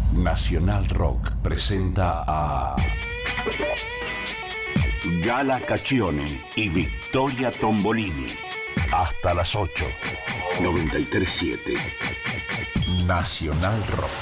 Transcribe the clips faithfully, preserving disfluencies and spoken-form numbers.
Nacional Rock presenta a Gala Caccione y Victoria Tombolini. Hasta las ocho. noventa y tres siete. Nacional Rock.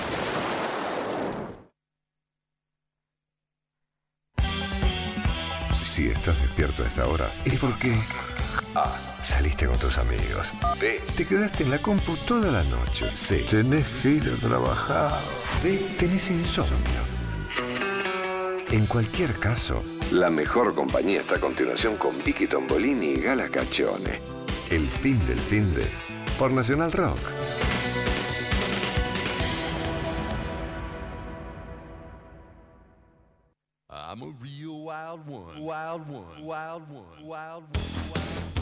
Si estás despierto a esta hora, es porque A. Saliste con tus amigos. B. Te quedaste en la compu toda la noche. C. Tenés que ir a trabajar. D. Tenés insomnio. En cualquier caso, la mejor compañía está a continuación con Vicky Tombolini y Gala Caccione. El fin del fin de por Nacional Rock. I'm a real wild one, wild one, wild one, wild one.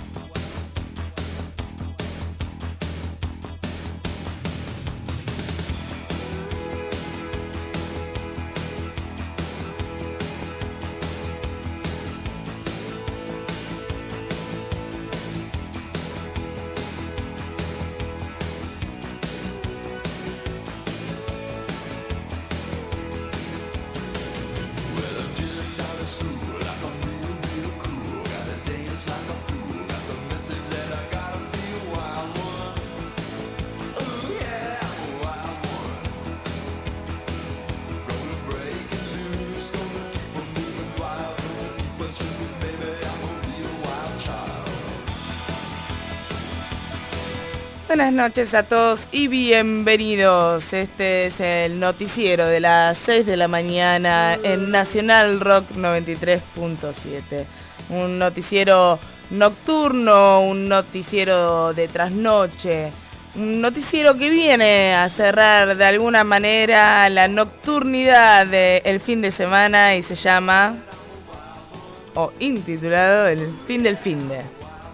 Buenas noches a todos y bienvenidos. Este es el noticiero de las seis de la mañana en Nacional Rock noventa y tres punto siete. Un noticiero nocturno, un noticiero de trasnoche, un noticiero que viene a cerrar de alguna manera la nocturnidad del fin de semana y se llama, o intitulado, El fin del fin de.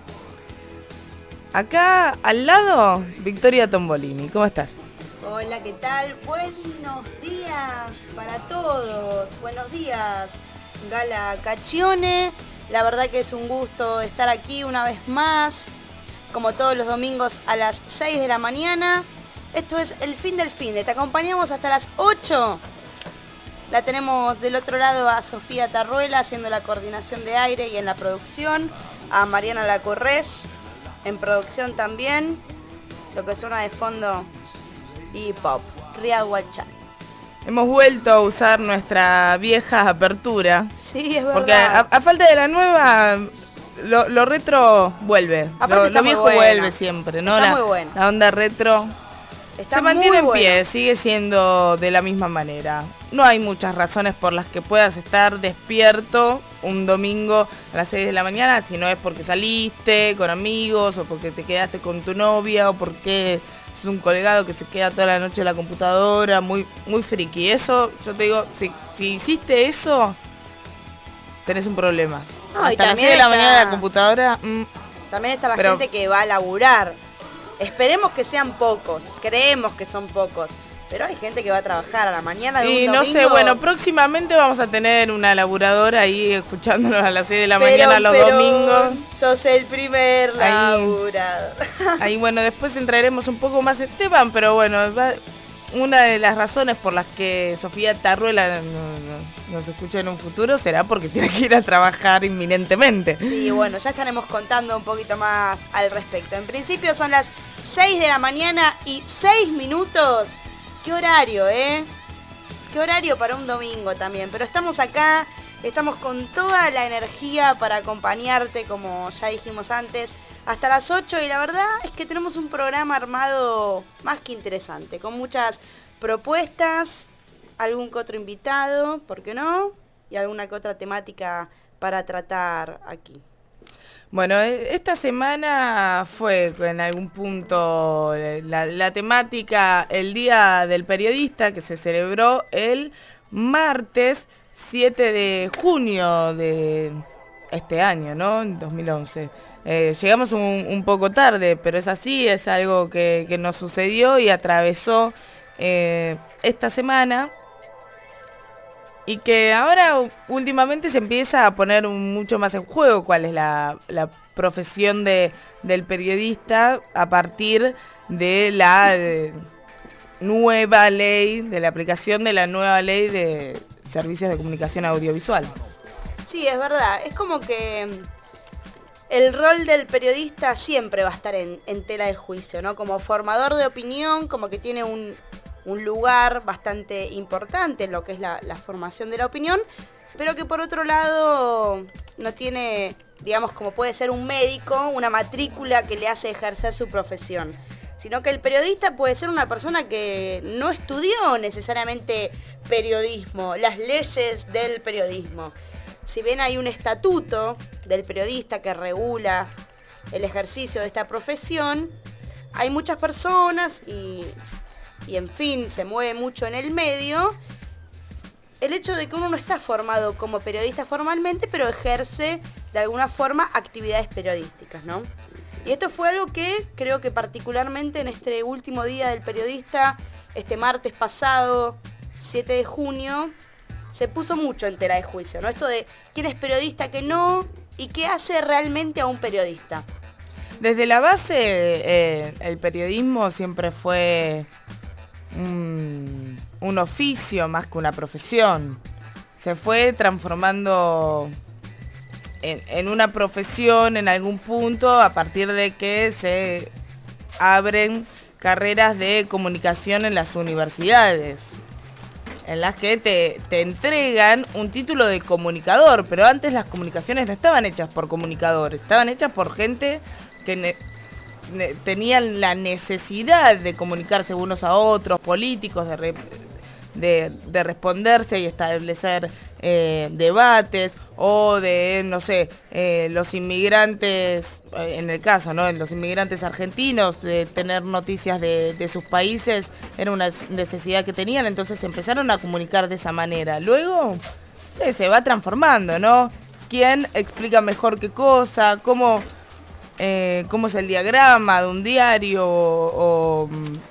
Acá al lado, Victoria Tombolini. ¿Cómo estás? Hola, ¿qué tal? Buenos días para todos. Buenos días, Gala Caccione. La verdad que es un gusto estar aquí una vez más, como todos los domingos a las seis de la mañana. Esto es El fin del fin de. Te acompañamos hasta las ocho. La tenemos del otro lado a Sofía Tarruela haciendo la coordinación de aire y en la producción. A Mariana Lacorrés en producción también. Lo que suena de fondo, hip hop, Real Wild Child. Hemos vuelto a usar nuestra vieja apertura. Sí, es verdad. Porque a, a falta de la nueva, lo, lo retro vuelve. Lo, lo viejo vuelve siempre, ¿no? Está la, muy buena. La onda retro Está se mantiene en muy pie, buena. sigue siendo de la misma manera. No hay muchas razones por las que puedas estar despierto un domingo a las seis de la mañana, si no es porque saliste con amigos, o porque te quedaste con tu novia, o porque es un colgado que se queda toda la noche en la computadora, muy, muy friki. Eso, yo te digo, si, si hiciste eso, tenés un problema. No, y Hasta las también seis de la está- mañana en la computadora, mm, También está la Pero- gente que va a laburar. Esperemos que sean pocos, creemos que son pocos, pero hay gente que va a trabajar a la mañana de y un no domingo. sé, bueno, próximamente vamos a tener una laburadora ahí escuchándonos a las seis de la Pero- mañana los pero domingos. Sos el primer Ahí. laburador. Ahí, bueno, después entraremos un poco más en tema, pero bueno, va- una de las razones por las que Sofía Tarruela no- no- nos escucha en un futuro será porque tiene que ir a trabajar inminentemente. Sí, bueno, ya estaremos contando un poquito más al respecto. En principio son las seis de la mañana y seis minutos. ¿Qué horario, eh? ¿Qué horario para un domingo también? Pero estamos acá, estamos con toda la energía para acompañarte, como ya dijimos antes, hasta las ocho, y la verdad es que tenemos un programa armado más que interesante, con muchas propuestas, algún que otro invitado, ¿por qué no? Y alguna que otra temática para tratar aquí. Bueno, e- esta semana fue en algún punto eh, la, la temática el Día del Periodista, que se celebró el martes siete de junio de este año, ¿no? En dos mil once. Eh, llegamos un, un poco tarde, pero es así, es algo que, que nos sucedió y atravesó eh, esta semana. Y que ahora últimamente se empieza a poner un- mucho más en juego cuál es la, la profesión de, del periodista a partir de la de nueva ley, de la aplicación de la nueva ley de servicios de comunicación audiovisual. Sí, es verdad. Es como que el rol del periodista siempre va a estar en, en tela de juicio, ¿no? Como formador de opinión, como que tiene un, un lugar bastante importante en lo que es la, la formación de la opinión, pero que por otro lado no tiene, digamos, como puede ser un médico, una matrícula que le hace ejercer su profesión, sino que el periodista puede ser una persona que no estudió necesariamente periodismo, las leyes del periodismo. Si bien hay un estatuto del periodista que regula el ejercicio de esta profesión, hay muchas personas y, y en fin, se mueve mucho en el medio el hecho de que uno no está formado como periodista formalmente, pero ejerce de alguna forma actividades periodísticas, ¿no? Y esto fue algo que creo que particularmente en este último día del periodista, este martes pasado, siete de junio, se puso mucho en tela de juicio, ¿no? Esto de quién es periodista, qué no, y qué hace realmente a un periodista. Desde la base, eh, el periodismo siempre fue un, un oficio más que una profesión. Se fue transformando en, en una profesión en algún punto a partir de que se abren carreras de comunicación en las universidades, en las que te, te entregan un título de comunicador, pero antes las comunicaciones no estaban hechas por comunicadores, estaban hechas por gente que ne, ne, tenían la necesidad de comunicarse unos a otros, políticos, de, re, de, de responderse y establecer eh, debates, o de, no sé, eh, los inmigrantes, en el caso, ¿no? Los inmigrantes argentinos, de tener noticias de, de sus países, era una necesidad que tenían, entonces empezaron a comunicar de esa manera. Luego, sí, se va transformando, ¿no? ¿Quién explica mejor qué cosa? ¿Cómo, eh, cómo es el diagrama de un diario? O, o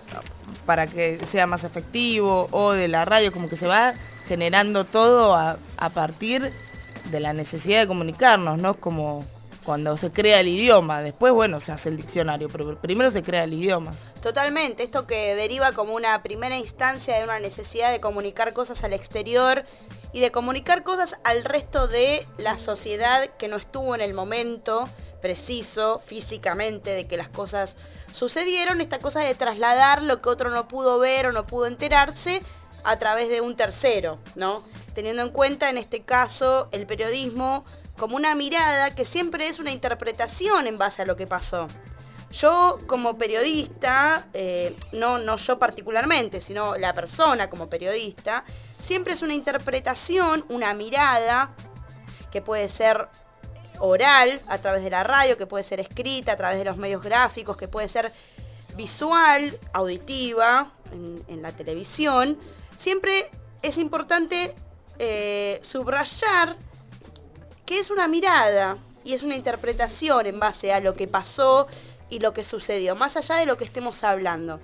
para que sea más efectivo, o de la radio, como que se va generando todo a, a partir de la necesidad de comunicarnos, ¿no? Como cuando se crea el idioma, después, bueno, se hace el diccionario, pero primero se crea el idioma. Totalmente, esto que deriva como una primera instancia de una necesidad de comunicar cosas al exterior y de comunicar cosas al resto de la sociedad que no estuvo en el momento preciso, físicamente, de que las cosas sucedieron, esta cosa de trasladar lo que otro no pudo ver o no pudo enterarse a través de un tercero, ¿no? Teniendo en cuenta en este caso el periodismo como una mirada que siempre es una interpretación en base a lo que pasó. Yo como periodista, eh, no, no yo particularmente, sino la persona como periodista, siempre es una interpretación, una mirada que puede ser oral a través de la radio, que puede ser escrita a través de los medios gráficos, que puede ser visual, auditiva, en, en la televisión. Siempre es importante eh, subrayar que es una mirada y es una interpretación en base a lo que pasó y lo que sucedió, más allá de lo que estemos hablando.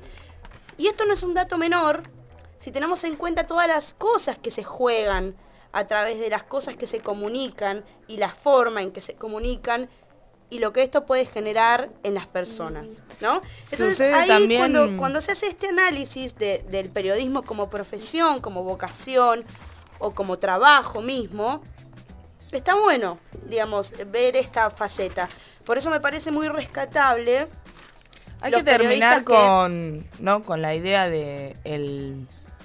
Y esto no es un dato menor si tenemos en cuenta todas las cosas que se juegan a través de las cosas que se comunican y la forma en que se comunican y lo que esto puede generar en las personas, ¿no? Entonces Sucede ahí también... cuando, cuando se hace este análisis de, del periodismo como profesión, como vocación o como trabajo mismo, está bueno, digamos, ver esta faceta. Por eso me parece muy rescatable. Hay que terminar con, que... ¿no? con la idea de el,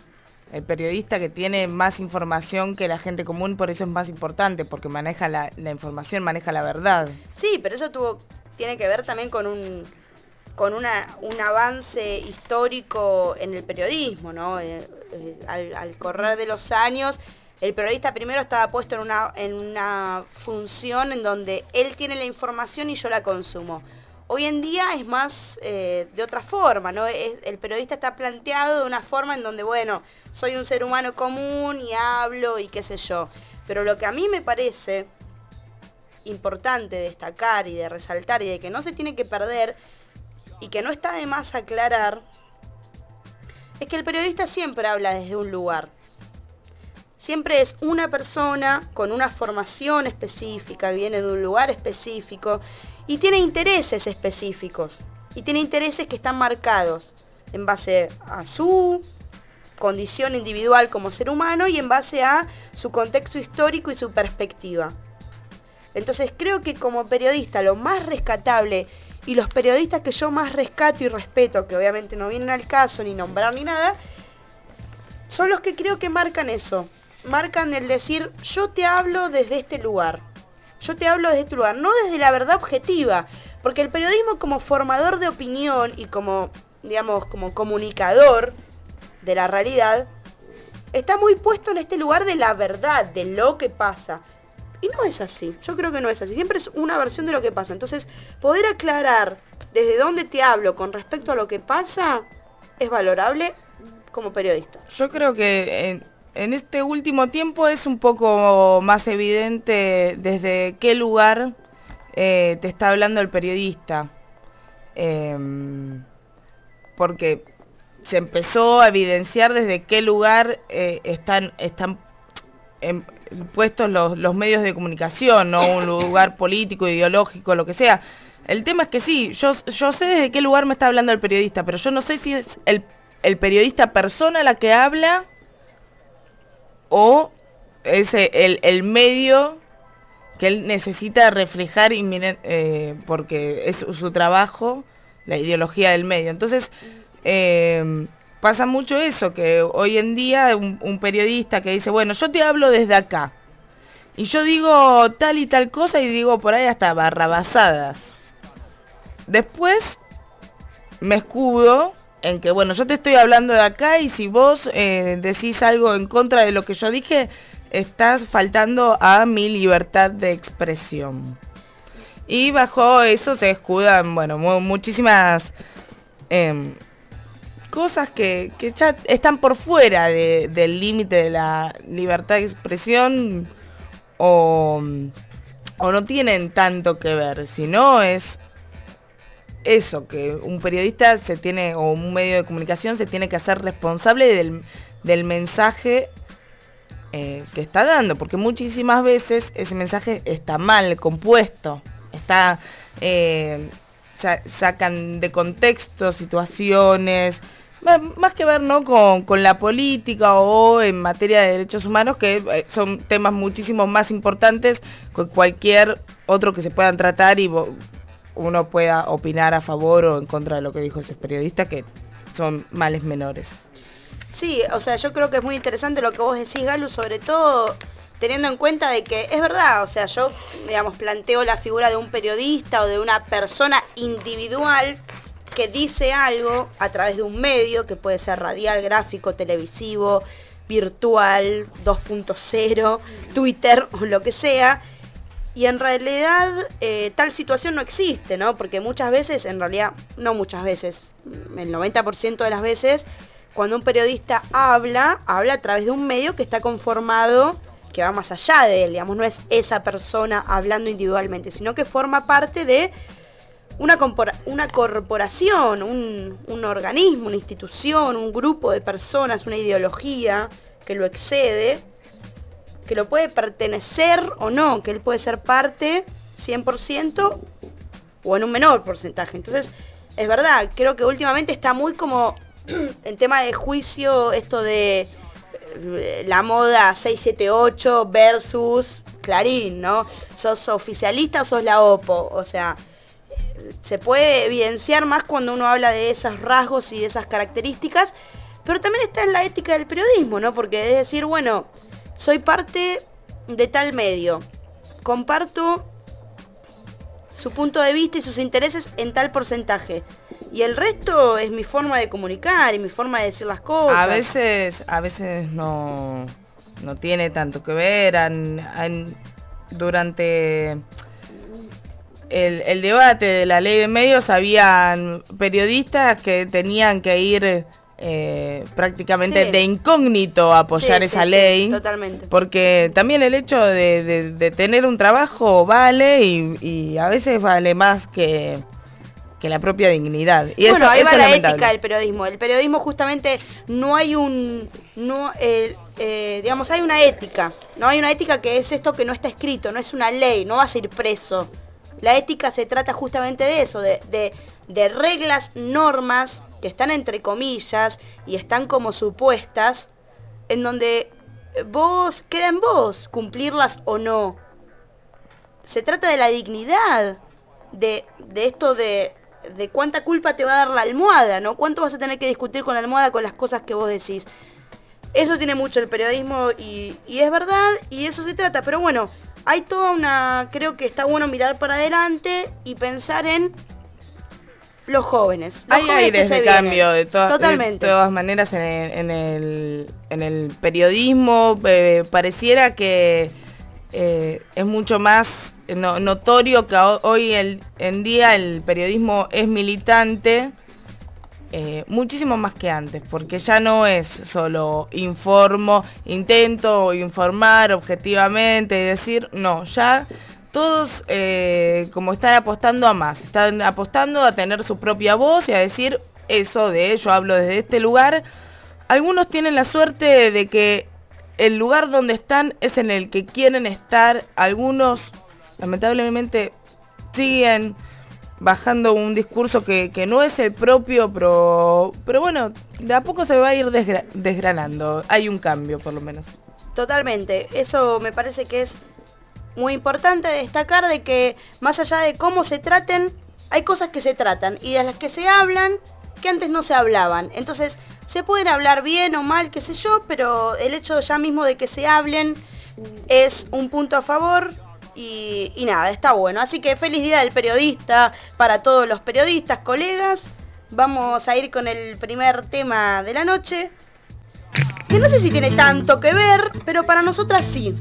el periodista que tiene más información que la gente común, por eso es más importante, porque maneja la, la información, maneja la verdad. Sí, pero eso tuvo, tiene que ver también con un con una, un avance histórico en el periodismo, ¿no? Eh, eh, al, al correr de los años, el periodista primero estaba puesto en una, en una función en donde él tiene la información y yo la consumo. Hoy en día es más eh, de otra forma, ¿no? Es, el periodista está planteado de una forma en donde, bueno, soy un ser humano común y hablo y qué sé yo. Pero lo que a mí me parece importante destacar y de resaltar y de que no se tiene que perder y que no está de más aclarar, es que el periodista siempre habla desde un lugar. Siempre es una persona con una formación específica, viene de un lugar específico y tiene intereses específicos. Y tiene intereses que están marcados. en base a su condición individual como ser humano y en base a su contexto histórico y su perspectiva. Entonces creo que como periodista lo más rescatable, y los periodistas que yo más rescato y respeto, que obviamente no vienen al caso ni nombrar ni nada, son los que creo que marcan eso. Marcan el decir, yo te hablo desde este lugar. Yo te hablo desde este lugar, no desde la verdad objetiva. Porque el periodismo como formador de opinión y como, digamos, como comunicador de la realidad, está muy puesto en este lugar de la verdad, de lo que pasa. Y no es así, yo creo que no es así, siempre es una versión de lo que pasa. Entonces, poder aclarar desde dónde te hablo con respecto a lo que pasa, es valorable como periodista. Yo creo que en, en este último tiempo es un poco más evidente desde qué lugar eh, te está hablando el periodista. Eh, porque se empezó a evidenciar desde qué lugar eh, están, están en, puestos los, los medios de comunicación, ¿no? Un lugar político, ideológico, lo que sea. El tema es que sí, yo, yo sé desde qué lugar me está hablando el periodista, pero yo no sé si es el, el periodista persona la que habla o es el, el medio que él necesita reflejar y miren, eh, porque es su trabajo, la ideología del medio. Entonces, eh, pasa mucho eso, que hoy en día un, un periodista que dice, bueno, yo te hablo desde acá, y yo digo tal y tal cosa, y digo por ahí hasta barrabasadas. Después me escudo en que, bueno, yo te estoy hablando de acá, y si vos eh, decís algo en contra de lo que yo dije, estás faltando a mi libertad de expresión. Y bajo eso se escudan, bueno, mu muchísimas eh, cosas que, que ya están por fuera de, del límite de la libertad de expresión, o, o no tienen tanto que ver, sino es eso, que un periodista se tiene, o un medio de comunicación se tiene que hacer responsable del, del mensaje eh, que está dando, porque muchísimas veces ese mensaje está mal compuesto, está eh, sa sacan de contexto situaciones, más que ver, ¿no?, con, con la política o en materia de derechos humanos, que son temas muchísimo más importantes que cualquier otro que se puedan tratar y uno pueda opinar a favor o en contra de lo que dijo ese periodista, que son males menores. Sí, o sea, yo creo que es muy interesante lo que vos decís, Galu, sobre todo teniendo en cuenta de que es verdad, o sea, yo, digamos, planteo la figura de un periodista o de una persona individual que dice algo a través de un medio, que puede ser radial, gráfico, televisivo, virtual, dos punto cero, Twitter o lo que sea, y en realidad eh, tal situación no existe, ¿no? Porque muchas veces, en realidad, no muchas veces, el noventa por ciento de las veces, cuando un periodista habla, habla a través de un medio que está conformado, que va más allá de él, digamos, no es esa persona hablando individualmente, sino que forma parte de Una, una corporación, un, un organismo, una institución, un grupo de personas, una ideología que lo excede, que lo puede pertenecer o no, que él puede ser parte cien por ciento o en un menor porcentaje. Entonces, es verdad, creo que últimamente está muy como en tema de juicio esto de eh, la moda seis siete ocho versus Clarín, ¿no? ¿Sos oficialista o sos la OPO? O sea, se puede evidenciar más cuando uno habla de esos rasgos y de esas características, pero también está en la ética del periodismo, ¿no? Porque es decir, bueno, soy parte de tal medio, comparto su punto de vista y sus intereses en tal porcentaje, y el resto es mi forma de comunicar y mi forma de decir las cosas. A veces, a veces no, no tiene tanto que ver. Han, han, durante El, el debate de la ley de medios habían periodistas que tenían que ir eh, prácticamente sí. de incógnito a apoyar sí, esa sí, ley. Sí, totalmente. Porque también el hecho de, de, de tener un trabajo vale y, y a veces vale más que, que la propia dignidad. Y bueno, eso, ahí eso va es la lamentable. ética del periodismo. El periodismo justamente no hay un... no el, eh, digamos, hay una ética. No hay una ética que es esto que no está escrito, no es una ley, no vas a ir preso. La ética se trata justamente de eso, de, de de reglas, normas, que están entre comillas y están como supuestas, en donde vos, queda en vos cumplirlas o no. Se trata de la dignidad, de, de esto de, de cuánta culpa te va a dar la almohada, ¿no? Cuánto vas a tener que discutir con la almohada con las cosas que vos decís. Eso tiene mucho el periodismo y, y es verdad, y eso se trata. Pero bueno, hay toda una... Creo que está bueno mirar para adelante y pensar en los jóvenes. Los hay jóvenes aires de vienen. cambio de, to Totalmente. de todas maneras en el, en el, en el periodismo. Eh, pareciera que eh, es mucho más no, notorio que hoy el, en día el periodismo es militante. Eh, muchísimo más que antes, porque ya no es solo informo, intento informar objetivamente y decir, no, ya todos eh, como están apostando a más, están apostando a tener su propia voz y a decir eso de ello, hablo desde este lugar. Algunos tienen la suerte de que el lugar donde están es en el que quieren estar, algunos lamentablemente siguen bajando un discurso que, que no es el propio, pero, pero bueno, de a poco se va a ir desgra desgranando. Hay un cambio, por lo menos. Totalmente. Eso me parece que es muy importante destacar, de que más allá de cómo se traten, hay cosas que se tratan y de las que se hablan que antes no se hablaban. Entonces, se pueden hablar bien o mal, qué sé yo, pero el hecho ya mismo de que se hablen es un punto a favor. Y, y nada, está bueno. Así que feliz día del periodista para todos los periodistas, colegas. Vamos a ir con el primer tema de la noche, que no sé si tiene tanto que ver, pero para nosotras sí.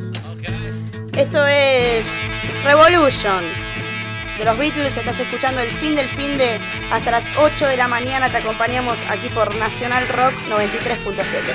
Esto es Revolution de los Beatles. Estás escuchando el fin del fin de hasta las ocho de la mañana. Te acompañamos aquí por Nacional Rock noventa y tres punto siete.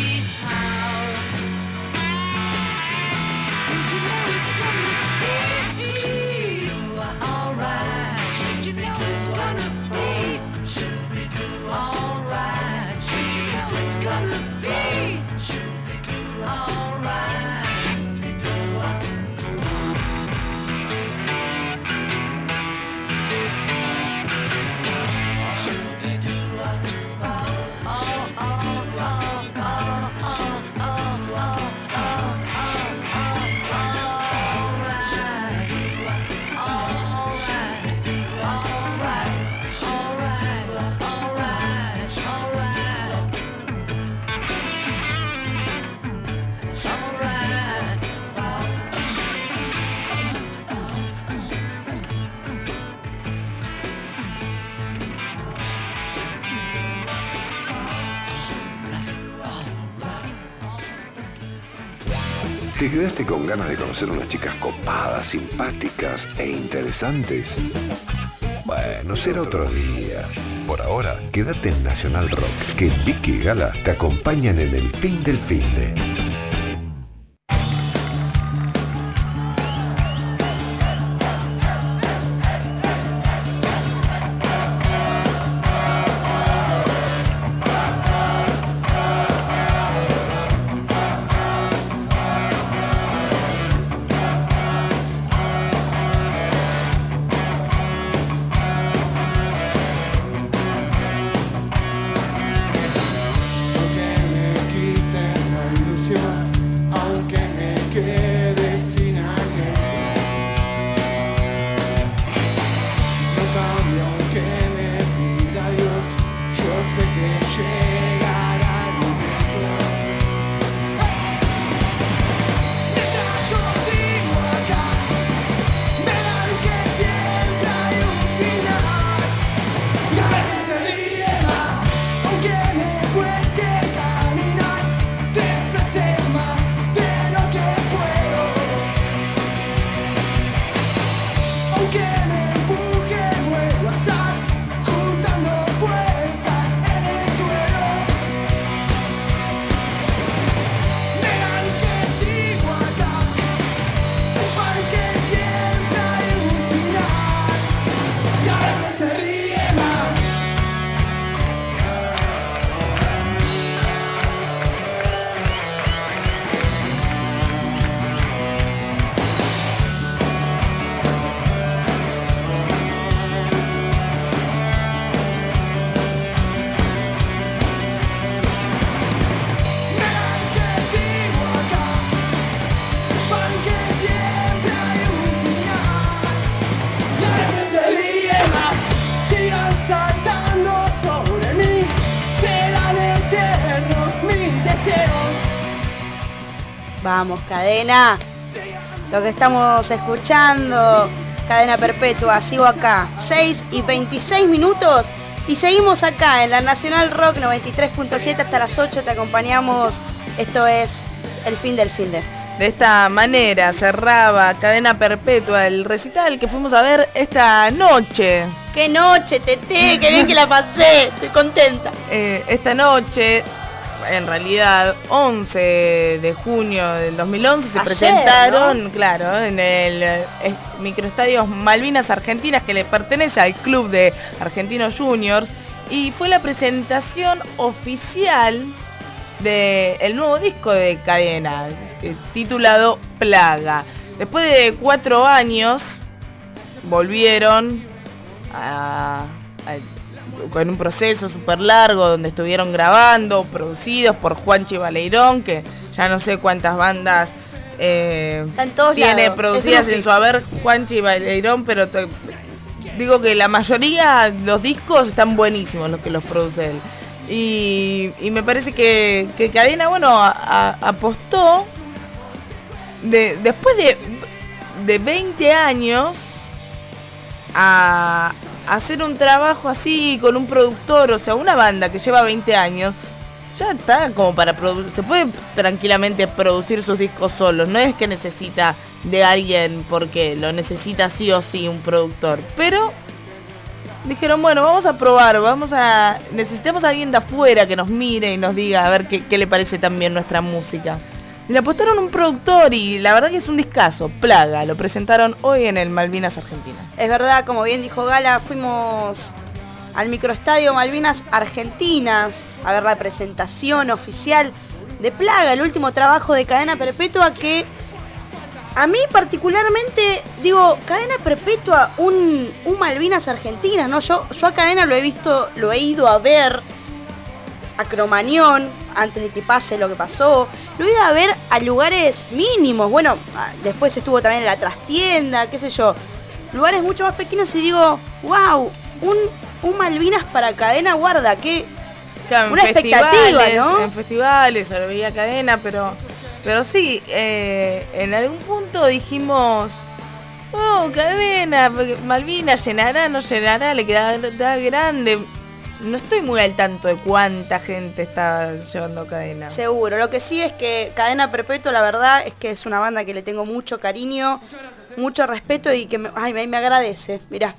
Don't you know it's gonna be ¿Te quedaste con ganas de conocer unas chicas copadas, simpáticas e interesantes? Bueno, será otro día. Por ahora, quédate en Nacional Rock, que Vicky y Gala te acompañan en el fin del finde. Vamos, Cadena. Lo que estamos escuchando, Cadena Perpetua, sigo acá. seis y veintiséis minutos y seguimos acá en la Nacional Rock noventa y tres punto siete hasta las ocho. Te acompañamos. Esto es el fin del fin de. De esta manera cerraba Cadena Perpetua el recital que fuimos a ver esta noche. ¡Qué noche, Tete! ¡Qué bien que la pasé! Estoy contenta. Eh, esta noche, en realidad, once de junio del dos mil once, se Ayer, presentaron, ¿no? claro, en el eh, microestadio Malvinas Argentinas, que le pertenece al club de Argentinos Juniors, y fue la presentación oficial del nuevo disco de Cadena, eh, titulado Plaga. Después de cuatro años, volvieron a, a, con un proceso súper largo donde estuvieron grabando, producidos por Juanchi Baleirón, que ya no sé cuántas bandas eh, tiene lados, producidas en su haber Juanchi Baleirón, pero te, digo que la mayoría, los discos están buenísimos los que los produce él. Y, y me parece que, que Cadena, bueno, a, a, apostó de, después de, de veinte años a, a hacer un trabajo así con un productor, o sea, una banda que lleva veinte años, ya está como para producir, se puede tranquilamente producir sus discos solos, no es que necesita de alguien porque lo necesita sí o sí un productor, pero dijeron, bueno, vamos a probar, vamos a necesitamos a alguien de afuera que nos mire y nos diga a ver qué, qué le parece también nuestra música. Y le apostaron un productor y la verdad que es un discazo, Plaga, lo presentaron hoy en el Malvinas Argentinas. Es verdad, como bien dijo Gala, fuimos al microestadio Malvinas Argentinas a ver la presentación oficial de Plaga, el último trabajo de Cadena Perpetua, que a mí particularmente, digo, Cadena Perpetua, un, un Malvinas Argentinas, ¿no? Yo, yo a Cadena lo he visto, lo he ido a ver a Cromañón, antes de que pase lo que pasó, lo he ido a ver a lugares mínimos, bueno, después estuvo también en la trastienda, qué sé yo, lugares mucho más pequeños y digo, wow, un, un Malvinas para Cadena, guarda, que claro, una expectativa, ¿no? En festivales, se lo veía Cadena, pero, pero sí, eh, en algún punto dijimos, oh, Cadena, Malvinas, llenará, no llenará, le quedará grande. No estoy muy al tanto de cuánta gente está llevando Cadena. Seguro, lo que sí es que Cadena Perpetua, la verdad, es que es una banda que le tengo mucho cariño, mucho respeto y que me, ay, me, me agradece, mirá.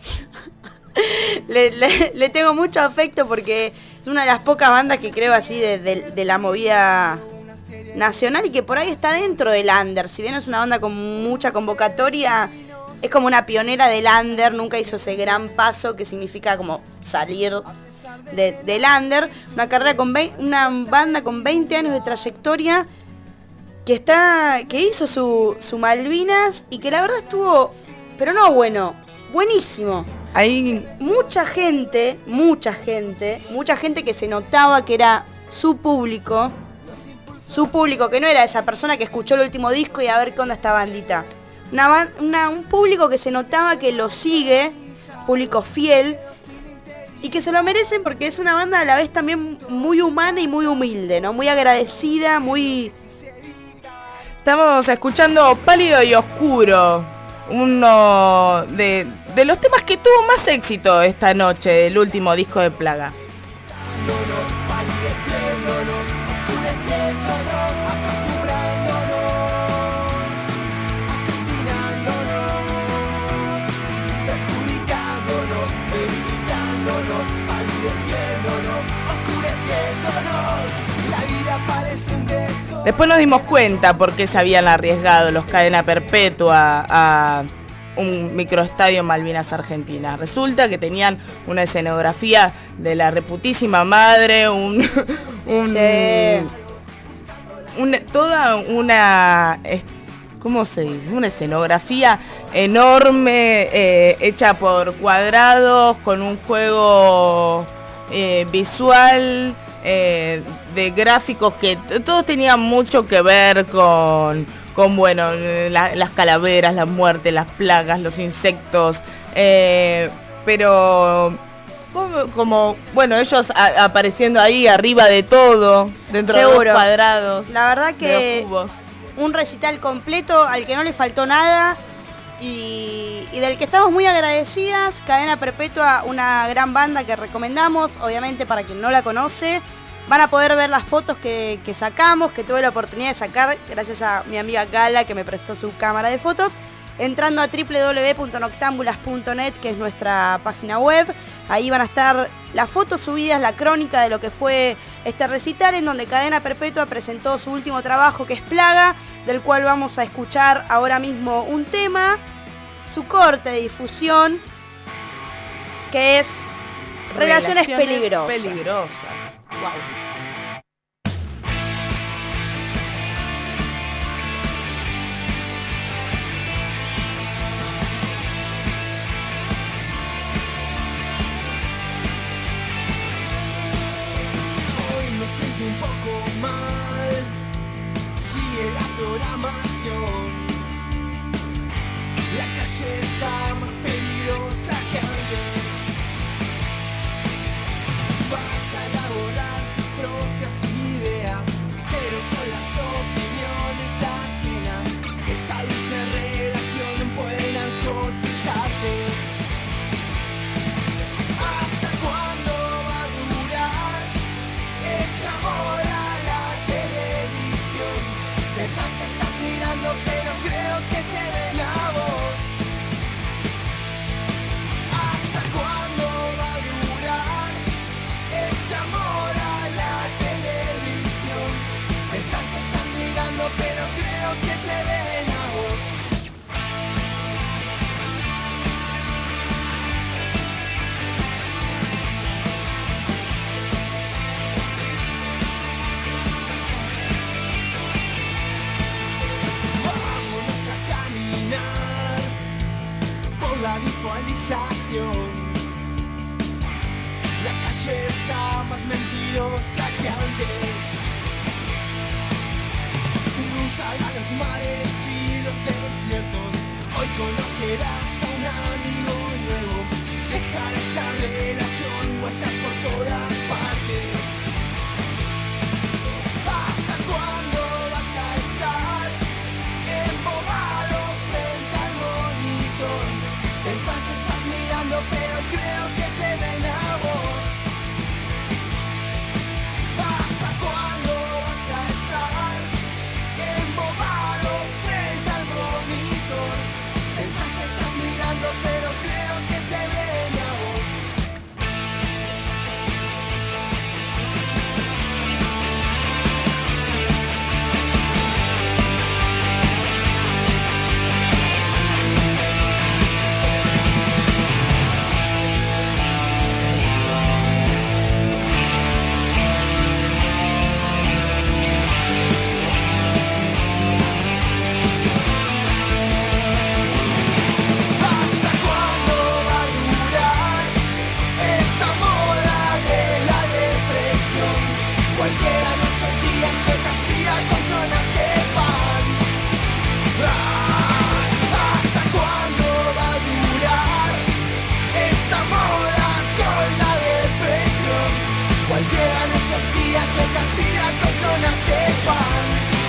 le, le, le tengo mucho afecto porque es una de las pocas bandas que creo así de, de, de la movida nacional y que por ahí está dentro del under. Si bien es una banda con mucha convocatoria, es como una pionera del under, nunca hizo ese gran paso que significa como salir De, del under, una carrera con veinte, una banda con veinte años de trayectoria que está que hizo su, su Malvinas y que la verdad estuvo, pero no bueno, buenísimo. Hay mucha gente, mucha gente, mucha gente que se notaba que era su público, su público, que no era esa persona que escuchó el último disco y a ver qué onda esta bandita. Una, una, un público que se notaba que lo sigue, público fiel, y que se lo merecen porque es una banda a la vez también muy humana y muy humilde, ¿no? Muy agradecida, muy... Estamos escuchando Pálido y Oscuro, uno de, de los temas que tuvo más éxito esta noche, el último disco de Plaga. Después nos dimos cuenta por qué se habían arriesgado los Cadena Perpetua a un microestadio Malvinas Argentinas. Resulta que tenían una escenografía de la reputísima madre, un, un, sí. una toda una, ¿cómo se dice? Una escenografía enorme, eh, hecha por cuadrados, con un juego eh, visual. Eh, de gráficos que todos tenían mucho que ver con, con bueno, la, las calaveras, las muertes, las plagas, los insectos, eh, pero como, como, bueno, ellos a, apareciendo ahí arriba de todo, dentro Seguro. de los cuadrados, la verdad que de los cubos. Un recital completo al que no le faltó nada y, y del que estamos muy agradecidas. Cadena Perpetua, una gran banda que recomendamos, obviamente para quien no la conoce. Van a poder ver las fotos que, que sacamos, que tuve la oportunidad de sacar gracias a mi amiga Gala que me prestó su cámara de fotos, entrando a doble u doble u doble u punto noctámbulas punto net, que es nuestra página web. Ahí van a estar las fotos subidas, la crónica de lo que fue este recital, en donde Cadena Perpetua presentó su último trabajo, que es Plaga, del cual vamos a escuchar ahora mismo un tema, su corte de difusión, que es Relaciones, Relaciones Peligrosas. peligrosas. Wow. Hoy me siento un poco mal, sigue la programación, la calle está más peligrosa que antes. Vas a elaborar tu propio estación. La calle está más mentirosa que antes. Cruzará los mares y los desiertos. Hoy conocerás a un amigo nuevo. Dejar esta relación, huellas por todas partes. ¿Hasta cuándo vas a estar embobado frente al monitor? Pensás que estás mirando, pero creo que te ven a vos. ¿Hasta cuándo vas a estar embobado frente al monitor? Pensás que estás mirando, pero creo que te ven a vos. ¿Hasta cuándo va a durar esta moda de la depresión? Cualquiera de estos días se castiga con clonazepam. ¿Hasta cuándo va a durar esta moda con la depresión? Cualquiera de estos días se castiga con clonazepam.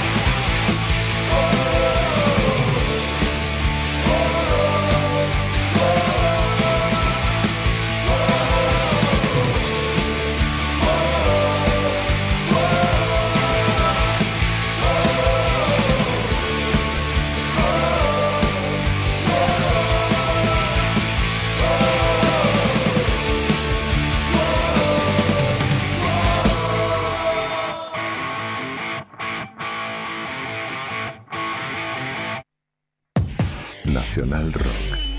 Nacional Rock.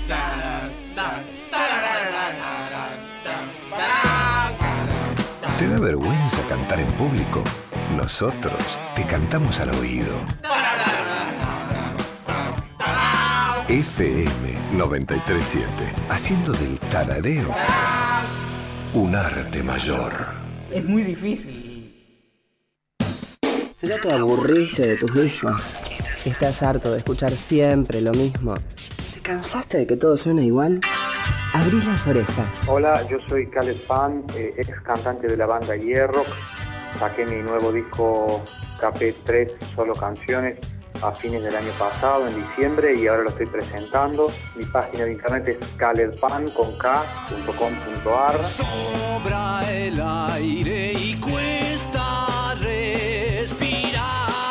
¿Te da vergüenza cantar en público? Nosotros te cantamos al oído. F M noventa y tres siete, haciendo del tarareo un arte mayor. Es muy difícil. Ya te aburriste de tus discos. Estás harto de escuchar siempre lo mismo. ¿Te cansaste de que todo suene igual? Abrí las orejas. Hola, yo soy Caleb Pan, eh, ex cantante de la banda Hierro. Saqué mi nuevo disco K P tres, solo canciones, a fines del año pasado, en diciembre, y ahora lo estoy presentando. Mi página de internet es calebpan con k punto com punto a r. Sobra el aire y cuesta respirar.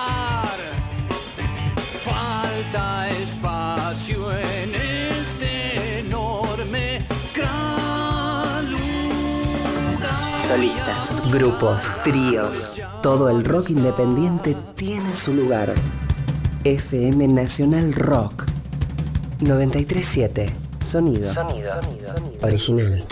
Falta espacio en este enorme gran lugar. Solistas, grupos, tríos. Todo el rock independiente tiene su lugar. F M Nacional Rock noventa y tres siete. Sonido. Sonido. Original.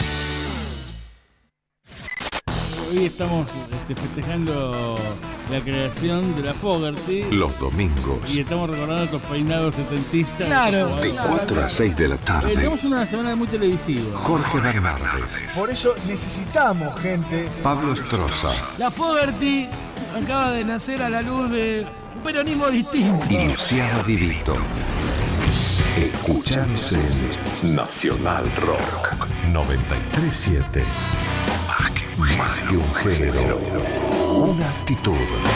Hoy estamos este, festejando la creación de la Fogerty. Los domingos. Y estamos recordando estos peinados setentistas. Claro. De cuatro a seis de la tarde. Eh, tenemos una semana muy televisiva. Jorge Bernardes. Por eso necesitamos gente. Pablo Stroza. La Fogerty acaba de nacer a la luz de un peronismo distinto. Y Luciana Di Vito. Escuchanos en Nacional Rock noventa y tres siete. Más que, más que un género, una actitud.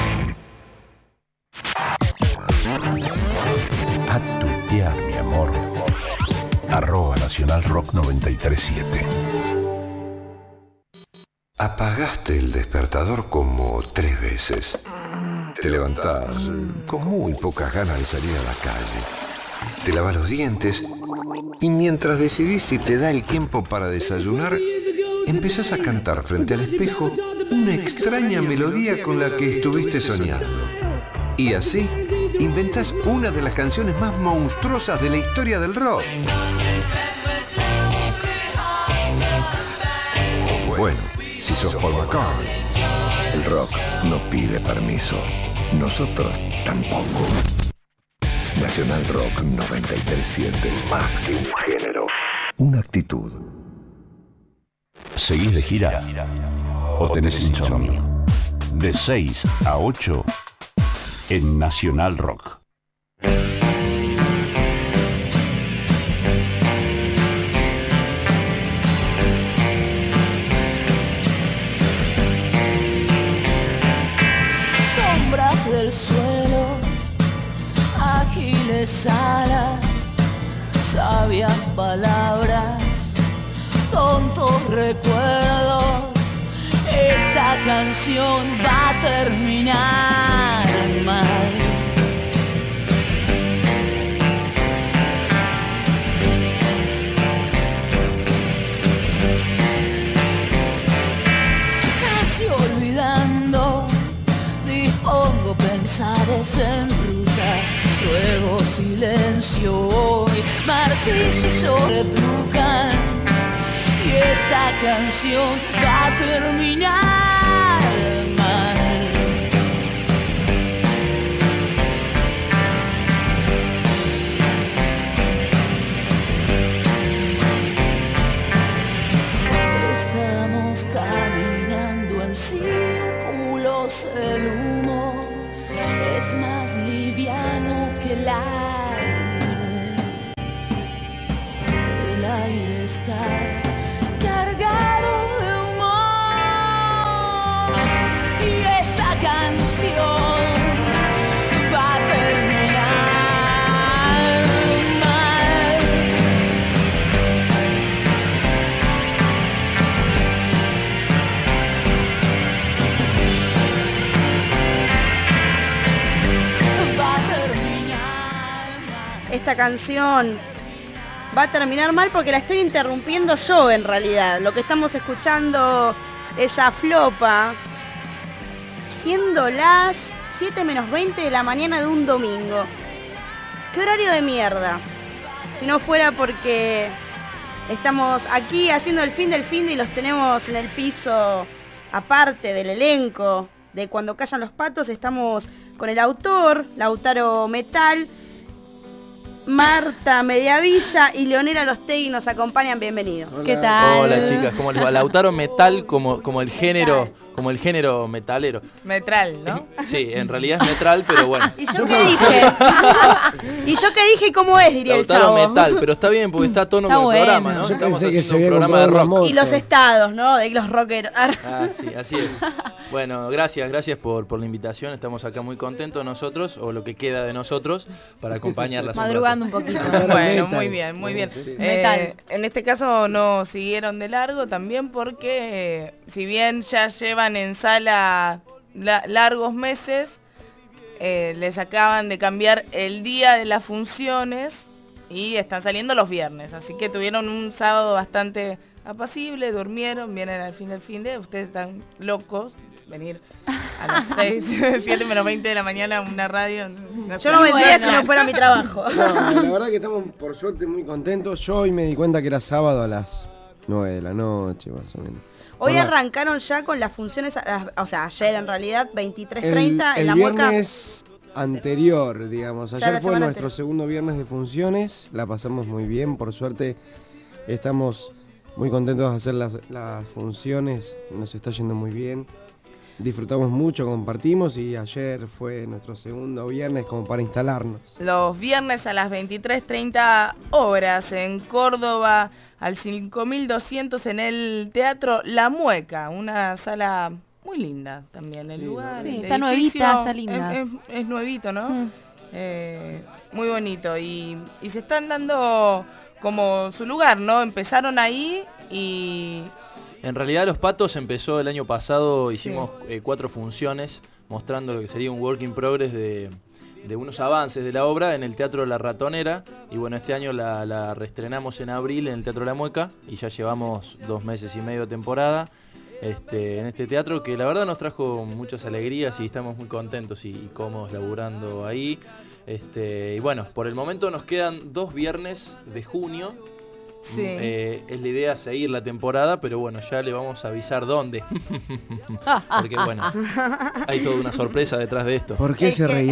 A tuitear, mi amor. Arroba Nacional Rock noventa y tres siete. Apagaste el despertador como tres veces. Te levantás con muy pocas ganas de salir a la calle. Te lavas los dientes y mientras decidís si te da el tiempo para desayunar, empezás a cantar frente al espejo una extraña melodía con la que estuviste soñando. Y así inventás una de las canciones más monstruosas de la historia del rock. Bueno, si sos Paul McCartney, el rock no pide permiso. Nosotros tampoco. Nacional Rock noventa y tres siete. Más que un género, una actitud. ¿Seguís de gira o tenés insomnio? De seis a ocho en Nacional Rock. Sombras del suelo, ágiles alas, sabias palabras, tontos recuerdos. Esta canción va a terminar mal. Casi olvidando, dispongo pensares en ruta, luego silencio hoy, martillos sobre trucan. Y esta canción va a terminar mal. Estamos caminando en círculos, el humo es más liviano que el aire. El aire está cargado de humor y esta canción va a terminar mal. Va a terminar mal. Esta canción va a terminar mal porque la estoy interrumpiendo yo en realidad. Lo que estamos escuchando es a Flopa, siendo las siete menos veinte de la mañana de un domingo. ¡Qué horario de mierda! Si no fuera porque estamos aquí haciendo el fin del fin de y los tenemos en el piso, aparte del elenco de Cuando Callan los Patos, estamos con el autor, Lautaro Metal, Marta Mediavilla y Leonela Lostegui nos acompañan. Bienvenidos. Hola. ¿Qué tal? Hola chicas, ¿cómo les va? Lautaro Metal como, como el género, como el género metalero. Metral, ¿no? Sí, en realidad es metral, pero bueno. ¿Y yo qué dije? ¿Y yo qué dije? ¿Cómo es? Diría Lautaro el chavo. Metal, pero está bien porque está a tono Está con el bueno. programa, ¿no? Yo Estamos pensé que haciendo se un había programa de comprado rock. Y los estados, ¿no? De los rockeros. Ah, sí, así es. Bueno, gracias, gracias por, por la invitación. Estamos acá muy contentos nosotros, o lo que queda de nosotros, para acompañarlas. Madrugando un poquito. Bueno, muy bien, muy bien. Eh, Metal. en este caso no siguieron de largo también porque eh, si bien ya llevan en sala la- largos meses, eh, les acaban de cambiar el día de las funciones y están saliendo los viernes. Así que tuvieron un sábado bastante apacible, durmieron, vienen al fin del fin de, ustedes están locos. Venir a las seis, siete menos veinte de la mañana a una radio. Yo no vendría si no fuera mi trabajo. No, la verdad que estamos por suerte muy contentos. Yo hoy me di cuenta que era sábado a las nueve de la noche más o menos. Hoy Bueno, arrancaron ya con las funciones, a las- o sea, ayer en realidad, veintitrés el, treinta en el la Mueca. viernes anterior, digamos. Ya Ayer la fue semana nuestro anterior. segundo viernes de funciones. La pasamos muy bien, por suerte estamos muy contentos de hacer las, las funciones. Nos está yendo muy bien. Disfrutamos mucho, compartimos y ayer fue nuestro segundo viernes como para instalarnos. Los viernes a las veintitrés treinta horas en Córdoba, al cinco mil doscientos en el Teatro La Mueca, una sala muy linda también, el lugar. Sí, el está edificio nuevita, está linda. Es, es- es nuevito, ¿no? Mm. Eh, muy bonito y, y se están dando como su lugar, ¿no? Empezaron ahí y... En realidad Los Patos empezó el año pasado, hicimos eh, cuatro funciones mostrando lo que sería un work in progress de, de unos avances de la obra en el Teatro La Ratonera. Y bueno, este año la, la reestrenamos en abril en el Teatro La Mueca y ya llevamos dos meses y medio de temporada este, en este teatro que la verdad nos trajo muchas alegrías y estamos muy contentos y, y cómodos laburando ahí. Este, y bueno, por el momento nos quedan dos viernes de junio Sí. Eh, es la idea seguir la temporada, pero bueno, ya le vamos a avisar dónde. Porque bueno, hay toda una sorpresa detrás de esto. ¿Por qué El se que-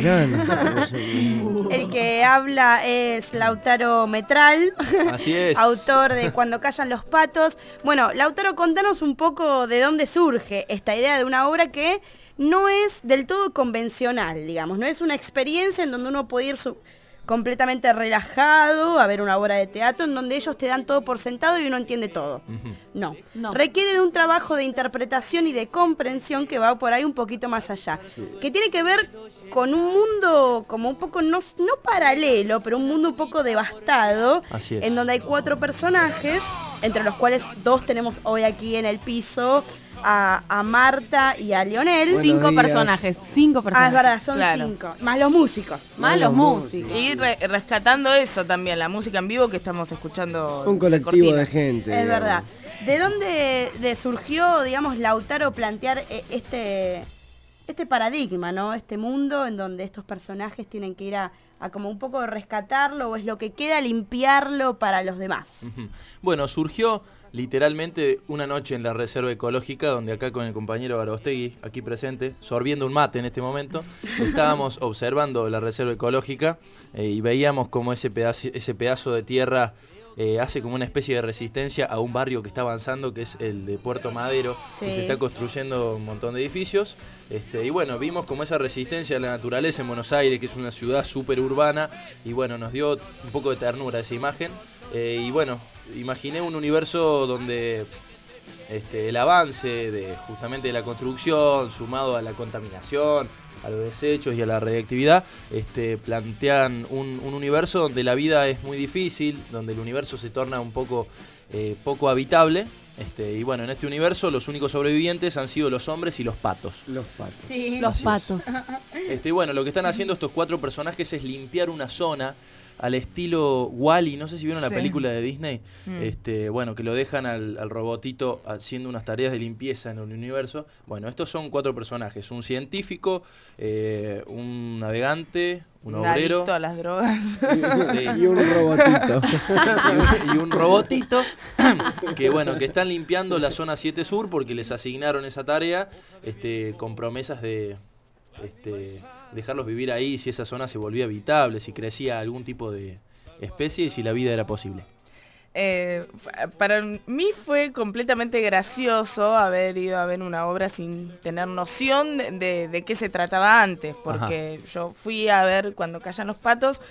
reirán? El que habla es Lautaro Metral, Así es. autor de Cuando callan los patos. Bueno, Lautaro, contanos un poco de dónde surge esta idea de una obra que no es del todo convencional, digamos, no es una experiencia en donde uno puede ir su- completamente relajado a ver una obra de teatro en donde ellos te dan todo por sentado y uno entiende todo. Ujú. No. No. Requiere de un trabajo de interpretación y de comprensión que va por ahí un poquito más allá. Que tiene que ver con un mundo como un poco, no, no paralelo, pero un mundo un poco devastado, Así es. en donde hay cuatro personajes, entre los cuales dos tenemos hoy aquí en el piso, a, a Marta y a Lionel. Buenos Cinco días. personajes, cinco Ah, personajes. es verdad, son Claro. cinco. Más los músicos. Más los músicos. Y re- rescatando eso también, la música en vivo que estamos escuchando. Un de colectivo cortina. de gente. Es digamos. verdad. ¿De dónde le surgió, digamos, Lautaro plantear eh, este, este paradigma, ¿no? Este mundo en donde estos personajes tienen que ir a, a como un poco rescatarlo o es lo que queda limpiarlo para los demás? Ujú. Bueno, surgió literalmente una noche en la Reserva Ecológica, donde acá con el compañero Barostegui, aquí presente, sorbiendo un mate en este momento, estábamos observando la Reserva Ecológica eh, y veíamos como ese pedazo, ese pedazo de tierra eh, hace como una especie de resistencia a un barrio que está avanzando, que es el de Puerto Madero, Sí. que se está construyendo un montón de edificios. Este, y bueno, vimos como esa resistencia a la naturaleza en Buenos Aires, que es una ciudad súper urbana, y bueno, nos dio un poco de ternura esa imagen. Eh, y bueno, imaginé un universo donde este, el avance de justamente de la construcción, sumado a la contaminación, a los desechos y a la radiactividad, este, plantean un, un universo donde la vida es muy difícil, donde el universo se torna un poco eh, poco habitable. Este, y bueno, en este universo los únicos sobrevivientes han sido los hombres y los patos. Los patos. Sí. Los Así es. patos. Este, y bueno, lo que están haciendo estos cuatro personajes es limpiar una zona al estilo Wall-E, no sé si vieron la Sí. película de Disney, Mm. este, bueno, que lo dejan al, al robotito haciendo unas tareas de limpieza en el universo. Bueno, estos son cuatro personajes, un científico, eh, un navegante, un Un obrero adicto a las drogas. sí, Y un robotito. y, un, y un robotito que bueno, que están limpiando la zona siete Sur porque les asignaron esa tarea este, con promesas de este, dejarlos vivir ahí si esa zona se volvía habitable, si crecía algún tipo de especie y si la vida era posible. Eh, f- para mí fue completamente gracioso haber ido a ver una obra sin tener noción de, de- de qué se trataba antes, porque yo fui a ver Cuando callan los patos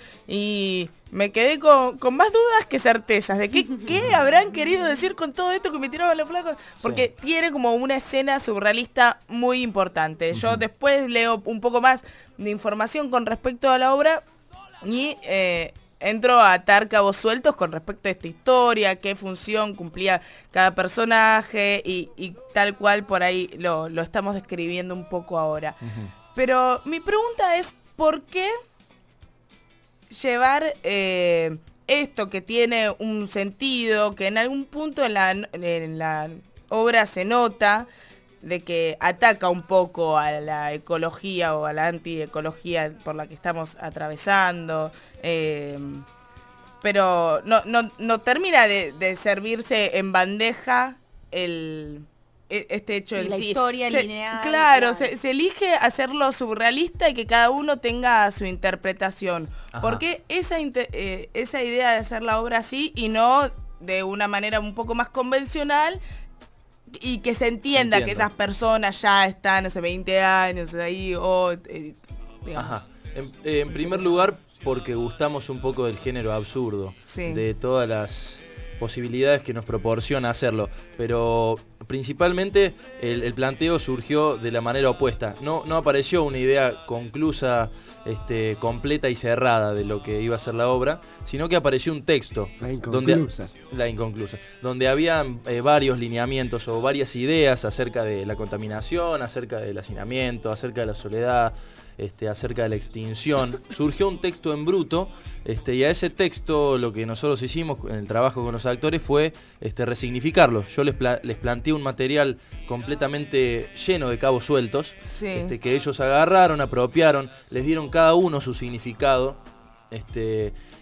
y me quedé con, con más dudas que certezas de qué, qué habrán querido decir con todo esto que me tiraron los flacos, porque tiene como una escena surrealista muy importante. Yo después leo un poco más de información con respecto a la obra y eh, entro a atar cabos sueltos con respecto a esta historia, qué función cumplía cada personaje y, y tal cual por ahí lo, lo estamos describiendo un poco ahora. Pero mi pregunta es, ¿por qué llevar eh, esto que tiene un sentido, que en algún punto en la, en la obra se nota, de que ataca un poco a la ecología o a la antiecología por la que estamos atravesando, eh, pero no, no, no termina de, de servirse en bandeja el e- este hecho Y en la sí. historia Se- lineal, Claro, claro. Se, se elige hacerlo surrealista y que cada uno tenga su interpretación. Ajá. ¿Por qué esa, inte- eh, esa idea de hacer la obra así y no de una manera un poco más convencional? Y que se entienda Entiendo. que esas personas ya están hace veinte años ahí o... eh, digamos. Ajá. En, eh, en primer lugar, porque gustamos un poco del género absurdo, Sí. de todas las posibilidades que nos proporciona hacerlo, pero principalmente el, el planteo surgió de la manera opuesta. No, no apareció una idea conclusa, este, completa y cerrada de lo que iba a ser la obra, sino que apareció un texto. La inconclusa. Donde, la inconclusa. Donde había eh, varios lineamientos o varias ideas acerca de la contaminación, acerca del hacinamiento, acerca de la soledad, este, acerca de la extinción. Surgió un texto en bruto, este, y a ese texto lo que nosotros hicimos en el trabajo con los actores fue este, resignificarlo. Yo les, pla- les planteé un material completamente lleno de cabos sueltos, Sí. este, que ellos agarraron, apropiaron, les dieron cada uno su significado, este,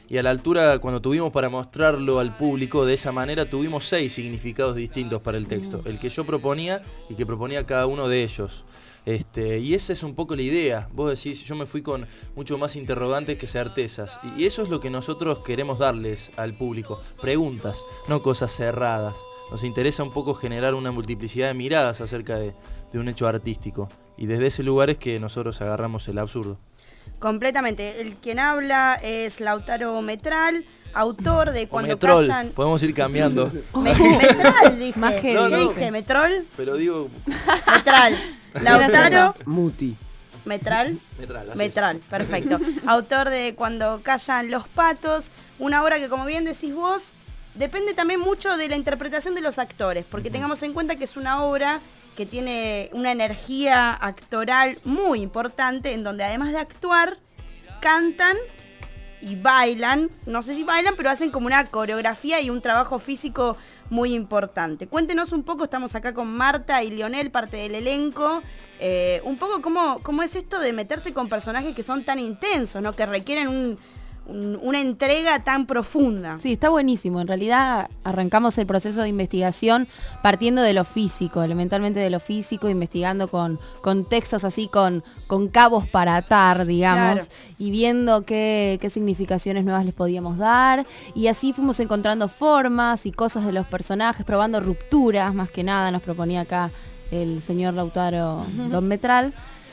Y a la altura, cuando tuvimos para mostrarlo al público de esa manera, tuvimos seis significados distintos para el texto. El que yo proponía y que proponía cada uno de ellos. Este, y esa es un poco la idea. Vos decís, yo me fui con mucho más interrogantes que certezas. Y eso es lo que nosotros queremos darles al público. Preguntas, no cosas cerradas. Nos interesa un poco generar una multiplicidad de miradas acerca de, de un hecho artístico. Y desde ese lugar es que nosotros agarramos el absurdo. Completamente. El quien habla es Lautaro Metral, autor de Cuando Metrol. callan... Podemos ir cambiando. Me- Metral, dije. Más heavy. No, ¿Qué no. dije? ¿Metrol? Pero digo, Metral. Lautaro Muti. Metral. Metral. así Metral, perfecto. Autor de Cuando callan los patos, una obra que, como bien decís vos, depende también mucho de la interpretación de los actores, porque tengamos en cuenta que es una obra que tiene una energía actoral muy importante, en donde además de actuar, cantan y bailan, no sé si bailan, pero hacen como una coreografía y un trabajo físico muy importante. Cuéntenos un poco, estamos acá con Marta y Leonel, parte del elenco, eh, un poco cómo, cómo es esto de meterse con personajes que son tan intensos, ¿no? Que requieren un, un, una entrega tan profunda. Sí, está buenísimo. En realidad arrancamos el proceso de investigación partiendo de lo físico, elementalmente de lo físico, investigando con, con textos así, con, con cabos para atar, digamos, Claro. y viendo qué, qué significaciones nuevas les podíamos dar. Y así fuimos encontrando formas y cosas de los personajes, probando rupturas, más que nada, nos proponía acá el señor Lautaro Don Metral.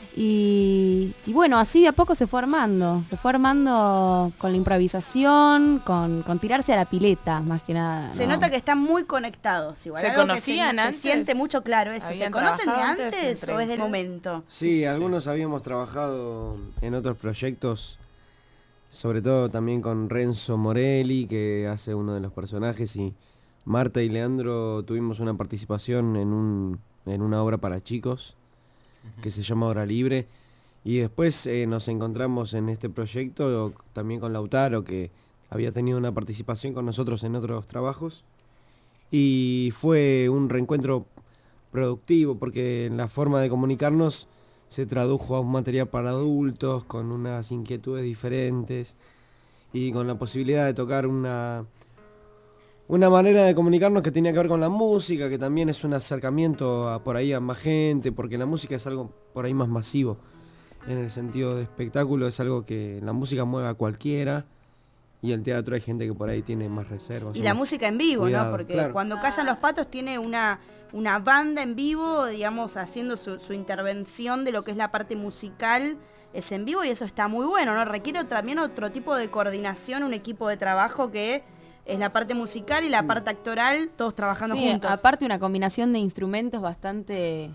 Y, y bueno, así de a poco se fue armando, se fue armando con la improvisación, con, con tirarse a la pileta, más que nada. Se ¿no? nota que están muy conectados. Igual. ¿Se Algo que conocían se, antes? Se siente mucho claro eso. ¿Se ¿Habían conocen de trabajado antes, antes entre o es del ustedes? momento? Sí, algunos habíamos trabajado en otros proyectos, sobre todo también con Renzo Morelli, que hace uno de los personajes, y Marta y Leandro tuvimos una participación en, un, en una obra para chicos, que se llama Hora Libre, y después eh, nos encontramos en este proyecto también con Lautaro, que había tenido una participación con nosotros en otros trabajos, y fue un reencuentro productivo, porque en la forma de comunicarnos se tradujo a un material para adultos, con unas inquietudes diferentes, y con la posibilidad de tocar una... Una manera de comunicarnos que tenía que ver con la música, que también es un acercamiento a, por ahí a más gente, porque la música es algo por ahí más masivo. En el sentido de espectáculo es algo que la música mueve a cualquiera, y el teatro hay gente que por ahí tiene más reservas. Y la más música en vivo, cuidado, ¿no? Porque claro. Cuando callan los patos tiene una, una banda en vivo, digamos, haciendo su, su intervención de lo que es la parte musical, es en vivo, y eso está muy bueno, ¿no? Requiere también otro tipo de coordinación, un equipo de trabajo que es la parte musical y la parte actoral, todos trabajando Sí, juntos. aparte una combinación de instrumentos bastante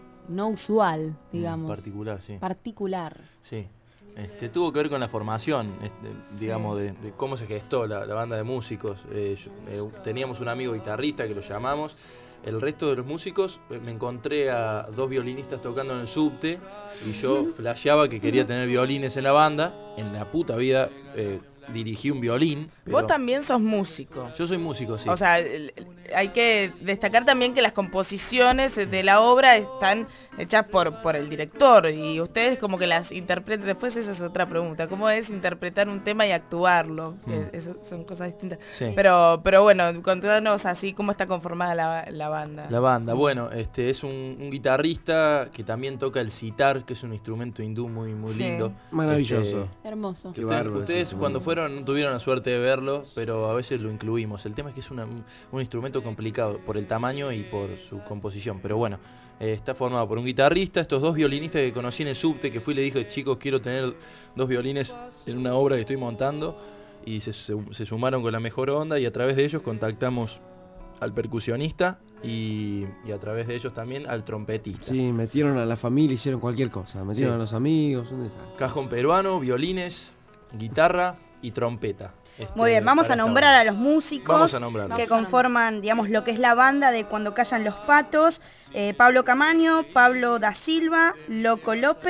no usual, digamos. particular, sí. Particular. Sí. Este, tuvo que ver con la formación, este, digamos, de, de cómo se gestó la, la banda de músicos. Eh, yo- eh, teníamos un amigo guitarrista que lo llamamos. El resto de los músicos, eh, me encontré a dos violinistas tocando en el subte y yo flasheaba que quería tener violines en la banda. En la puta vida eh, dirigí un violín. Vos pero también sos músico. Yo soy músico, sí. O sea, el- el- hay que destacar también que las composiciones de la obra están hechas por, por el director y ustedes como que las interpretan. Después esa es otra pregunta, ¿cómo es interpretar un tema y actuarlo? Que eso son cosas distintas. Sí. Pero pero bueno, contanos así cómo está conformada la, la banda. La banda, bueno, este es un, un guitarrista que también toca el sitar, que es un instrumento hindú muy muy Sí. lindo. Maravilloso. Este, Hermoso. Qué ustedes bárbaro ustedes ese cuando instrumento. fueron no tuvieron la suerte de verlo, pero a veces lo incluimos. El tema es que es una- un, un instrumento complicado por el tamaño y por su composición, pero bueno, eh, está formado por un guitarrista, estos dos violinistas que conocí en el subte, que fui y le dije, chicos, quiero tener dos violines en una obra que estoy montando, y se, se- se sumaron con la mejor onda, y a través de ellos contactamos al percusionista y, y a través de ellos también al trompetista. Sí, metieron a la familia, hicieron cualquier cosa, metieron Sí. a los amigos, un desastre. Cajón peruano, violines, guitarra y trompeta. Este, Muy bien, vamos para a esta nombrar banda. a los músicos Vamos a nombrarlos. que conforman, digamos, lo que es la banda de Cuando callan los patos. Eh, Pablo Camaño, Pablo da Silva, Loco Lope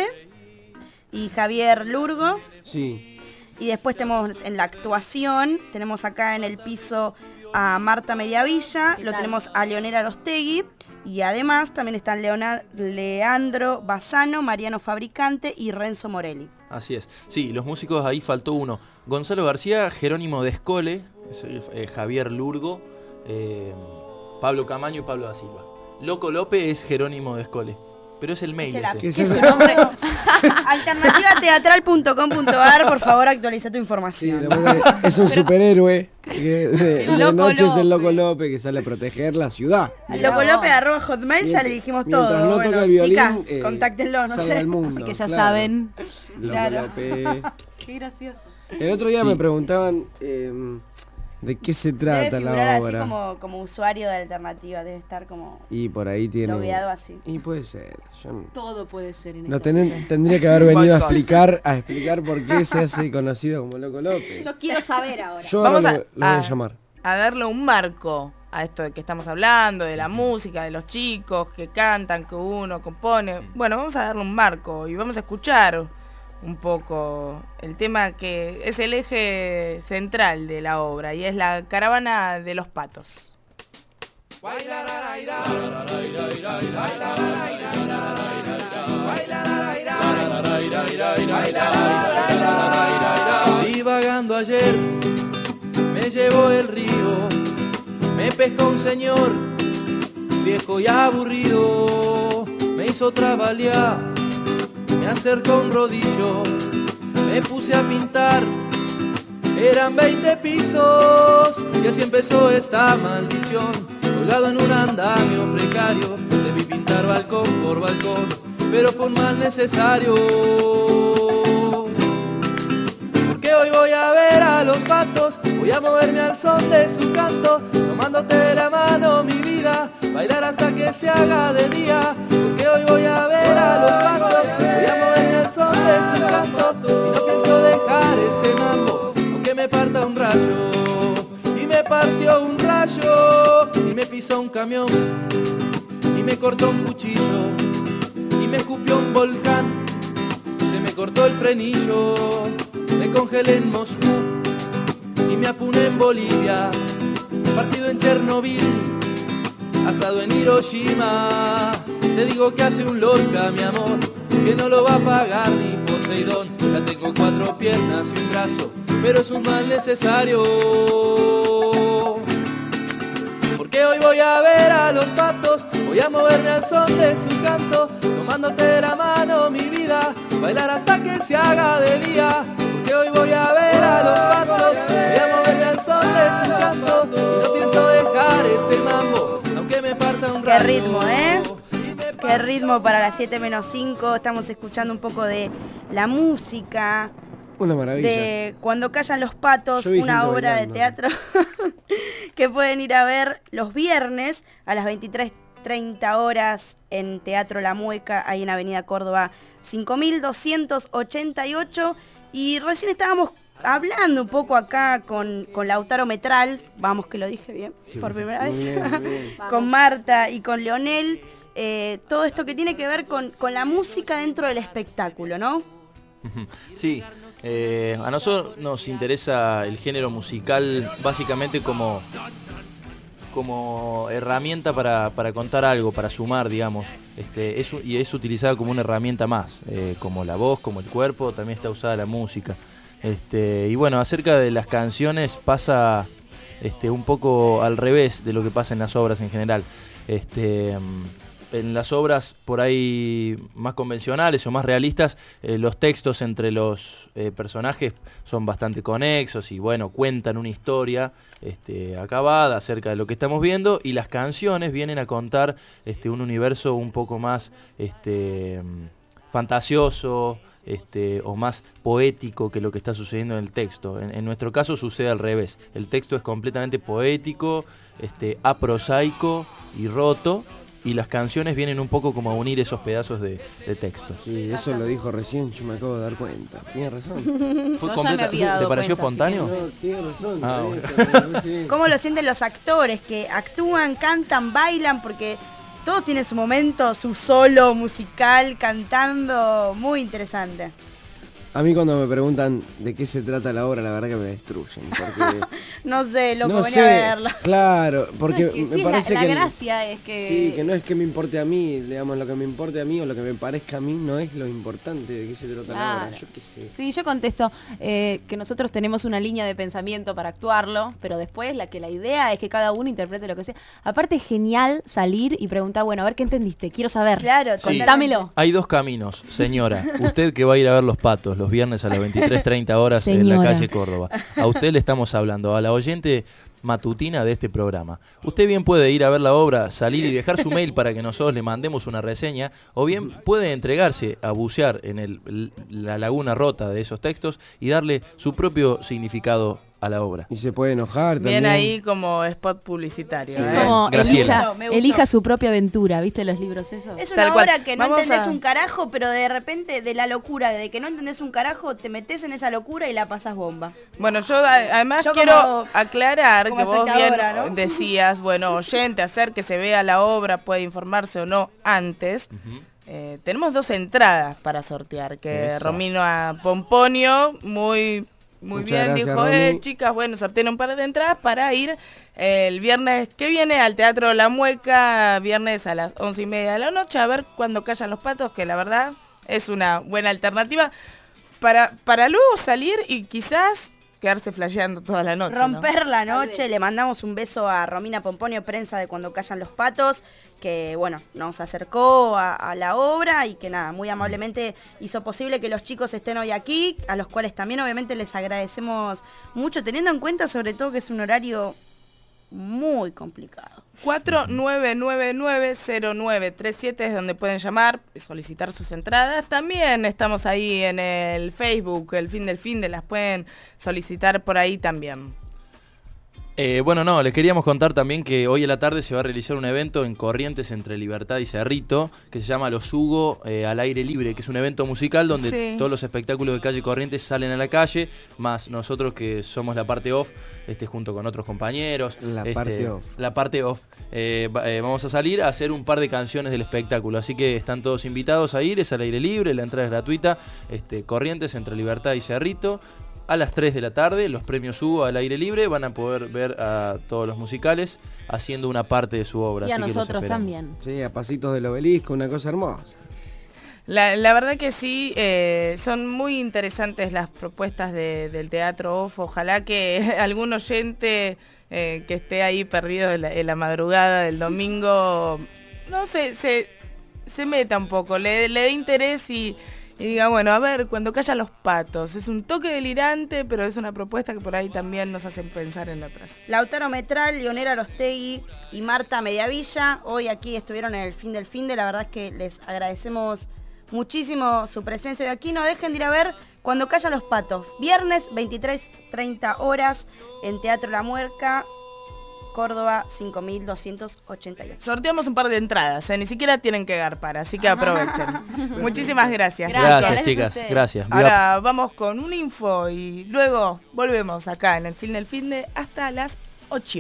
y Javier Lurgo. Sí, Y después tenemos en la actuación, tenemos acá en el piso a Marta Mediavilla, lo tal? tenemos a Leonela Arostegui, y además también están Leona- Leandro Bassano, Mariano Fabricante y Renzo Morelli. Así es. Sí, los músicos ahí faltó uno. Gonzalo García, Jerónimo Descole, eh, Javier Lurgo, eh, Pablo Camaño y Pablo da Silva. Loco López es Jerónimo Descole. Pero es el mail Es el ese. ¿Qué es su nombre? alternativa teatral punto com punto a r, por favor actualiza tu información. Sí, es un superhéroe que de, El de Loco noche es el López. Loco López que sale a proteger la ciudad. Al Loco López arroba hotmail ya le dijimos todo. Mientras no toca Bueno, el violín, chicas, eh, contáctenlo, no salva sé. el mundo, Así que ya claro. saben. Loco Claro. López. Qué gracioso. El otro día Sí. me preguntaban eh, de qué se Debe trata figurar la así obra. como, como usuario de alternativa, debe estar como Y por ahí tiene... logueado así. Y puede ser. Yo no- Todo puede ser en no esta tenen- vida. tendría que haber venido a Boicot. explicar a explicar por qué se hace conocido como Loco López. Yo quiero saber ahora. Yo Vamos ahora a- lo, lo voy a a- llamar. A darle un marco a esto de que estamos hablando, de la música, de los chicos que cantan, que uno compone. Bueno, vamos a darle un marco y vamos a escuchar un poco el tema que es el eje central de la obra y es la caravana de los patos. Divagando ayer, me llevó el río, me pescó un señor, viejo y aburrido, me hizo trabalear, me acercó un rodillo, me puse a pintar, eran veinte pisos, y así empezó esta maldición, colgado en un andamio precario, debí pintar balcón por balcón, pero fue un mal necesario. Porque hoy voy a ver a los patos, voy a moverme al son de su canto, tomándote de la mano mi vida, bailar hasta que se haga de día. Porque hoy voy a ver a los patos, voy a moverme al son de su canto, y no pienso dejar este mambo, aunque me parta un rayo. Y me partió un rayo, y me pisó un camión, y me cortó un cuchillo, y me escupió un volcán, se me cortó el frenillo, me congelé en Moscú y me apuné en Bolivia, partido en Chernobyl, asado en Hiroshima. Te digo que hace un Lorca, mi amor, que no lo va a pagar ni Poseidón. Ya tengo cuatro piernas y un brazo, pero es un mal necesario. Porque hoy voy a ver a los patos, voy a moverme al son de su canto, tomándote de la mano mi vida, bailar hasta que se haga de día. Porque hoy voy a ver a los patos, voy a moverme al son de su canto, y no pienso dejar este mambo, aunque me parta un Qué rayo. ritmo, ¿eh? Qué ritmo para las siete menos cinco. Estamos escuchando un poco de la música, Una maravilla. de Cuando callan los patos, Yo vi una gente obra bailando. de teatro que pueden ir a ver los viernes a las veintitrés treinta horas en Teatro La Mueca, ahí en Avenida Córdoba cinco mil doscientos ochenta y ocho. Y recién estábamos hablando un poco acá con, con Lautaro Metral, vamos que lo dije bien, Sí, por primera muy vez, bien, muy bien. con Marta y con Leonel, eh, todo esto que tiene que ver con, con la música dentro del espectáculo, ¿no? Sí, eh, a nosotros nos interesa el género musical básicamente como, como herramienta para, para contar algo, para sumar, digamos. Este, es, u- y es utilizada como una herramienta más, eh, como la voz, como el cuerpo, también está usada la música. Este, y bueno, acerca de las canciones pasa este, un poco al revés de lo que pasa en las obras en general. Este, en las obras por ahí más convencionales o más realistas, eh, los textos entre los eh, personajes son bastante conexos y bueno, cuentan una historia este, acabada acerca de lo que estamos viendo, y las canciones vienen a contar este, un universo un poco más este, fantasioso, Este, o más poético que lo que está sucediendo en el texto. En, en nuestro caso sucede al revés. El texto es completamente poético, este, aprosaico y roto, y las canciones vienen un poco como a unir esos pedazos de, de texto. Sí, eso lo dijo recién, yo me acabo de dar cuenta. Tiene razón. Fue completa- ¿Te pareció espontáneo? No, tiene razón. Ah, sí, bueno. sí. ¿Cómo lo sienten los actores que actúan, cantan, bailan? Porque todo tiene su momento, su solo musical, cantando, muy interesante. A mí cuando me preguntan de qué se trata la obra, la verdad que me destruyen. Porque No sé, loco, no vení sé, a verla. Claro, porque No, es que me sí, parece la, que... la el- gracia es que... Sí, que no es que me importe a mí, digamos, lo que me importe a mí o lo que me parezca a mí no es lo importante de qué se trata la obra, Claro. yo qué sé. Sí, yo contesto eh, que nosotros tenemos una línea de pensamiento para actuarlo, pero después la que la idea es que cada uno interprete lo que sea. Aparte es genial salir y preguntar, bueno, a ver qué entendiste, quiero saber. Claro, Sí. contámelo. Hay dos caminos, señora. Usted que va a ir a ver Los Patos los viernes a las veintitrés treinta horas en la Señora. calle Córdoba. A usted le estamos hablando, a la oyente matutina de este programa. Usted bien puede ir a ver la obra, salir y dejar su mail para que nosotros le mandemos una reseña, o bien puede entregarse a bucear en el, la laguna rota de esos textos y darle su propio significado a la obra. Y se puede enojar Bien también. ahí como spot publicitario. Sí, ¿eh? como Graciela. elija, Me gustó. elija su propia aventura, ¿viste los libros esos? Es Tal una cual. obra que no Vamos entendés a- un carajo, pero de repente de la locura, de que no entendés un carajo, te metes en esa locura y la pasas bomba. Bueno, yo a- además Yo quiero como- aclarar como que vos bien espectadora, ¿no? decías, bueno, oyente, hacer que se vea la obra, puede informarse o no antes. Eh, tenemos dos entradas para sortear, que Esa. Romino a Pomponio muy, muy Muchas bien gracias, dijo, eh, Romy. chicas, bueno, sortean un par de entradas para ir eh, el viernes que viene al Teatro La Mueca, viernes a las once y media de la noche, a ver cuando callan los patos, que la verdad es una buena alternativa para, para luego salir y quizás quedarse flasheando toda la noche. ¿no? Romper la noche, le mandamos un beso a Romina Pomponio, prensa de Cuando Callan los Patos, que bueno, nos acercó a, a la obra y que nada, muy amablemente hizo posible que los chicos estén hoy aquí, a los cuales también obviamente les agradecemos mucho, teniendo en cuenta sobre todo que es un horario muy complicado. cuatro nueve nueve nueve cero nueve tres siete es donde pueden llamar y solicitar sus entradas. También estamos ahí en el Facebook, el fin del fin de las pueden solicitar por ahí también. Eh, bueno, no, les queríamos contar también que hoy a la tarde se va a realizar un evento en Corrientes entre Libertad y Cerrito, que se llama Los Hugo eh, al aire libre, que es un evento musical donde Sí. todos los espectáculos de calle Corrientes salen a la calle, más nosotros que somos la parte off, este, junto con otros compañeros. La este, parte off. La parte off. Eh, va- eh, vamos a salir a hacer un par de canciones del espectáculo, así que están todos invitados a ir, es al aire libre, la entrada es gratuita, este, Corrientes entre Libertad y Cerrito. A las tres de la tarde, los premios Hugo al aire libre, van a poder ver a todos los musicales haciendo una parte de su obra. Y a así que los nosotros esperamos. también. Sí, a pasitos del obelisco, una cosa hermosa. La, la verdad que sí, eh, son muy interesantes las propuestas de- del Teatro Off. Ojalá que algún oyente eh, que esté ahí perdido en la, en la madrugada del domingo, no sé, se, se meta un poco, le, le dé interés y, y diga, bueno, a ver, Cuando callan los patos. Es un toque delirante, pero es una propuesta que por ahí también nos hacen pensar en otras. Lautaro Metral, Leonera Arostegui y Marta Mediavilla, hoy aquí estuvieron en el fin del fin de, la verdad es que les agradecemos muchísimo su presencia hoy aquí. No dejen de ir a ver Cuando Callan los Patos, viernes veintitrés treinta horas en Teatro La Mueca, Córdoba cinco mil doscientos ochenta y ocho. Sorteamos un par de entradas, ¿eh? Ni siquiera tienen que garpar, así que aprovechen. Muchísimas gracias. Gracias, Gracias, chicas, ustedes. gracias. Ahora vamos con un info y luego volvemos acá en el fin del fin de hasta las ocho.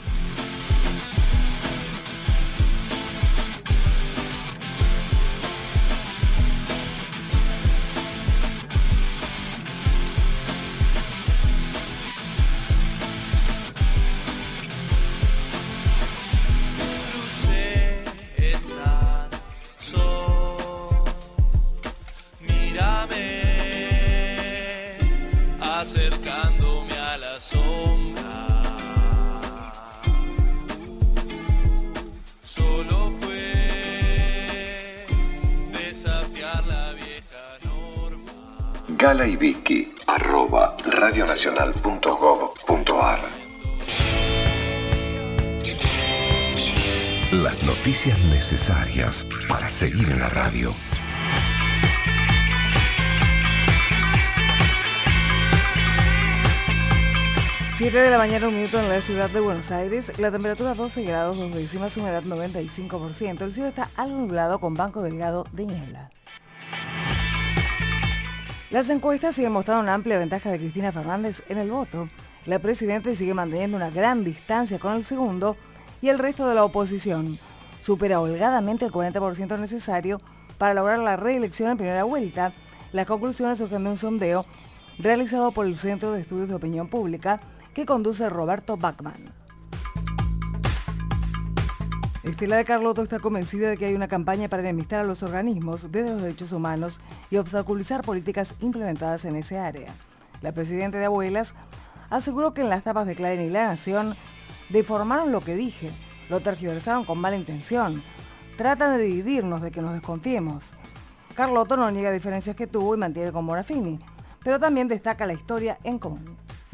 Crucé esta sol, mírame acercándome a la sombra. Solo fue desafiar la vieja norma. Gala y Vicky, arroba radionacional punto gov punto ar. Las noticias necesarias para seguir en la radio. siete de la mañana, un minuto en la ciudad de Buenos Aires. La temperatura doce grados, dos décimas, humedad noventa y cinco por ciento. El cielo está algo nublado con banco delgado de niebla. Las encuestas siguen mostrando una amplia ventaja de Cristina Fernández en el voto. La presidenta sigue manteniendo una gran distancia con el segundo y el resto de la oposición. Supera holgadamente el cuarenta por ciento necesario para lograr la reelección en primera vuelta Las conclusiones surgen de un sondeo realizado por el Centro de Estudios de Opinión Pública que conduce Roberto Bachmann. Estela de Carlotto está convencida de que hay una campaña para enemistar a los organismos de los derechos humanos y obstaculizar políticas implementadas en ese área. La presidenta de Abuelas aseguró que en las tapas de Clarín y La Nación deformaron lo que dije, lo tergiversaron con mala intención, tratan de dividirnos, de que nos desconfiemos. Carlotto no niega diferencias que tuvo y mantiene con Morafini, pero también destaca la historia en común.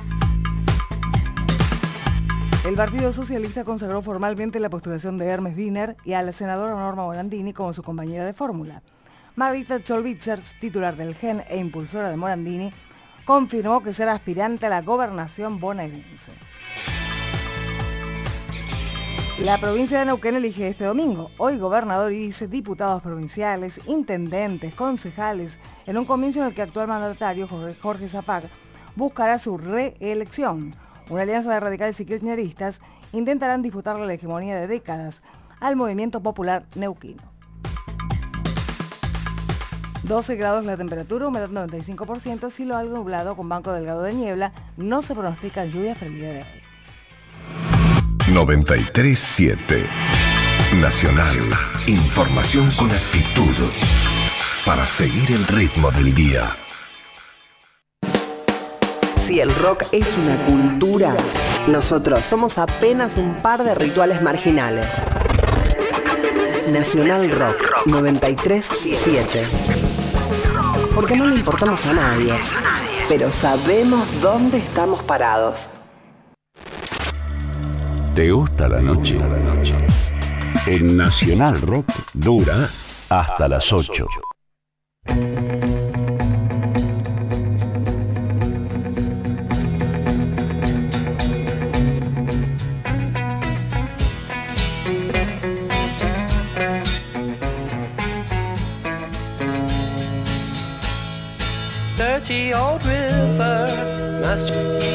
El Partido Socialista consagró formalmente la postulación de Hermes Wiener y a la senadora Norma Morandini como su compañera de fórmula. Marita Cholbitzer, titular del G E N e impulsora de Morandini, confirmó que será aspirante a la gobernación bonaerense. La provincia de Neuquén elige este domingo, hoy gobernador y dice diputados provinciales, intendentes, concejales, en un comienzo en el que el actual mandatario Jorge, Jorge Zapac buscará su reelección. Una alianza de radicales y kirchneristas intentarán disputarle la hegemonía de décadas al movimiento popular neuquino. doce grados la temperatura, humedad noventa y cinco por ciento, cielo algo nublado con banco delgado de niebla, no se pronostican lluvias para el día de hoy. noventa y tres punto siete Nacional. Información con actitud para seguir el ritmo del día. Si el rock es una cultura, nosotros somos apenas un par de rituales marginales. Nacional Rock noventa y tres punto siete. Porque no le importamos a nadie, pero sabemos dónde estamos parados. ¿Te gusta la noche? En Nacional Rock dura hasta las ocho. Dirty old river must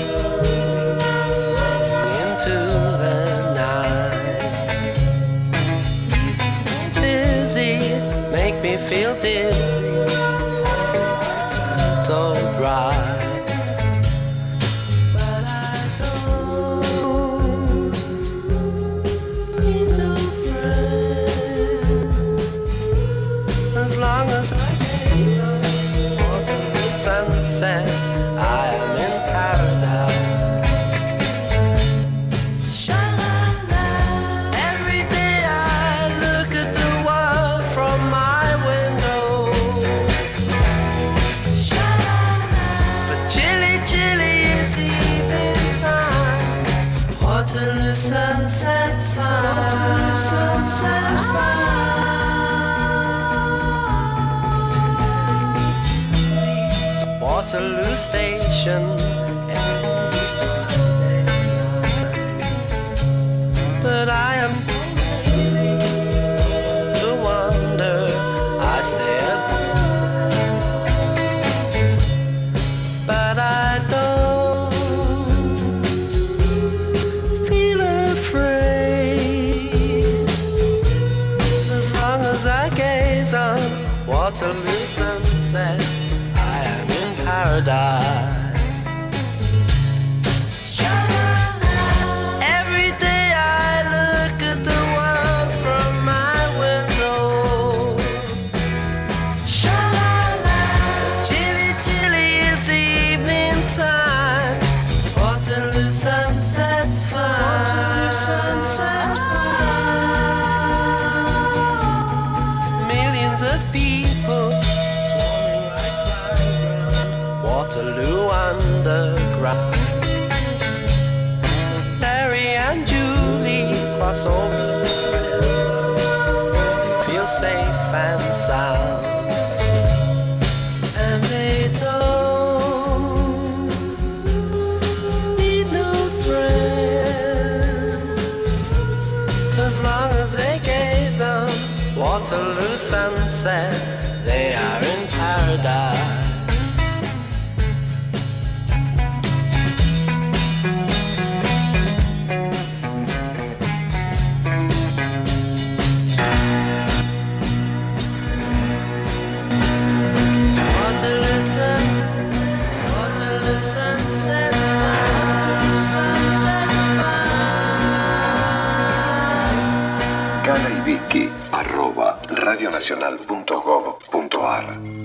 into the night. Dizzy, make me feel dizzy, so bright. But I don't need no friend as long as I sunset, I am in paradise. Sha-la-la. Every day I look at the world from my window. Sha-la-la. But chilly, chilly is evening time. Waterloo sunset time. Waterloo sunset time. Waterloo Station, but I am to wonder. I stay up, but I don't feel afraid as long as I gaze on Waterloo sunset. Paradise. Every day I look at the world from my window. Chilly, chilly is evening time. Waterloo sunset's fine. Waterloo sunset's fine. Millions of people. Waterloo underground. Terry and Julie cross over the bridge, feel safe and sound, and they don't need no friends as long as they gaze on Waterloo sunset. They are in paradise. Waterloo suns, Waterloo sunsets fine, sunset fine. Gala y Vicky, arroba radionacional punto gov punto ar.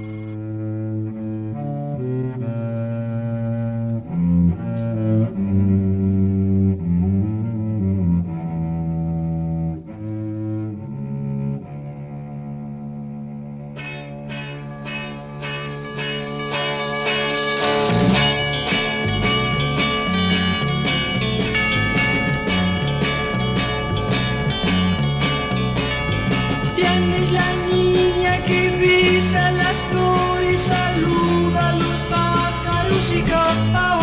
Diana es la niña que besa las flores, saluda a los pájaros y canta.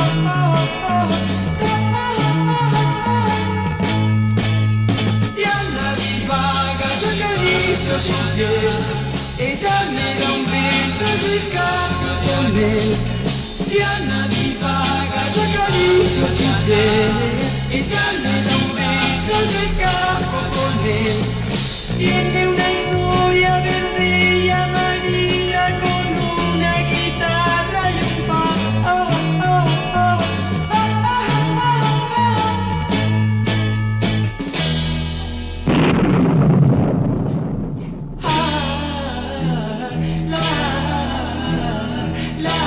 Diana divaga, yo acaricio su piel, ella me da un beso, yo escapo con él. Diana divaga, yo acaricio su piel, ella me da un beso, yo escapo con él. Tiene una historia verde y amarilla con una guitarra y un bajo. Oh, oh, oh, oh, oh, oh. Ah, la, la,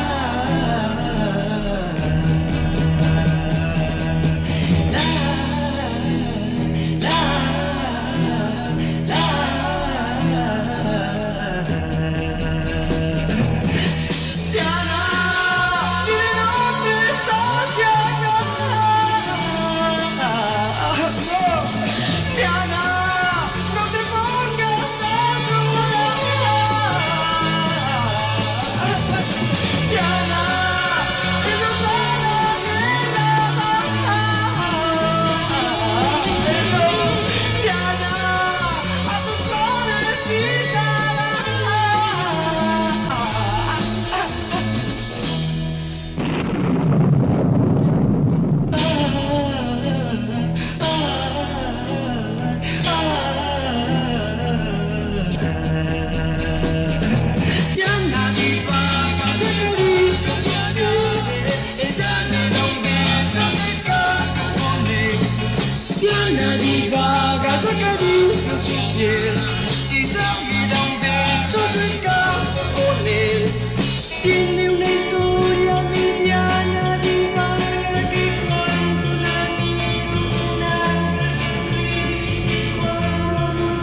tiene una historia mediana divaga que cuando la miro una sonríe y cuando nos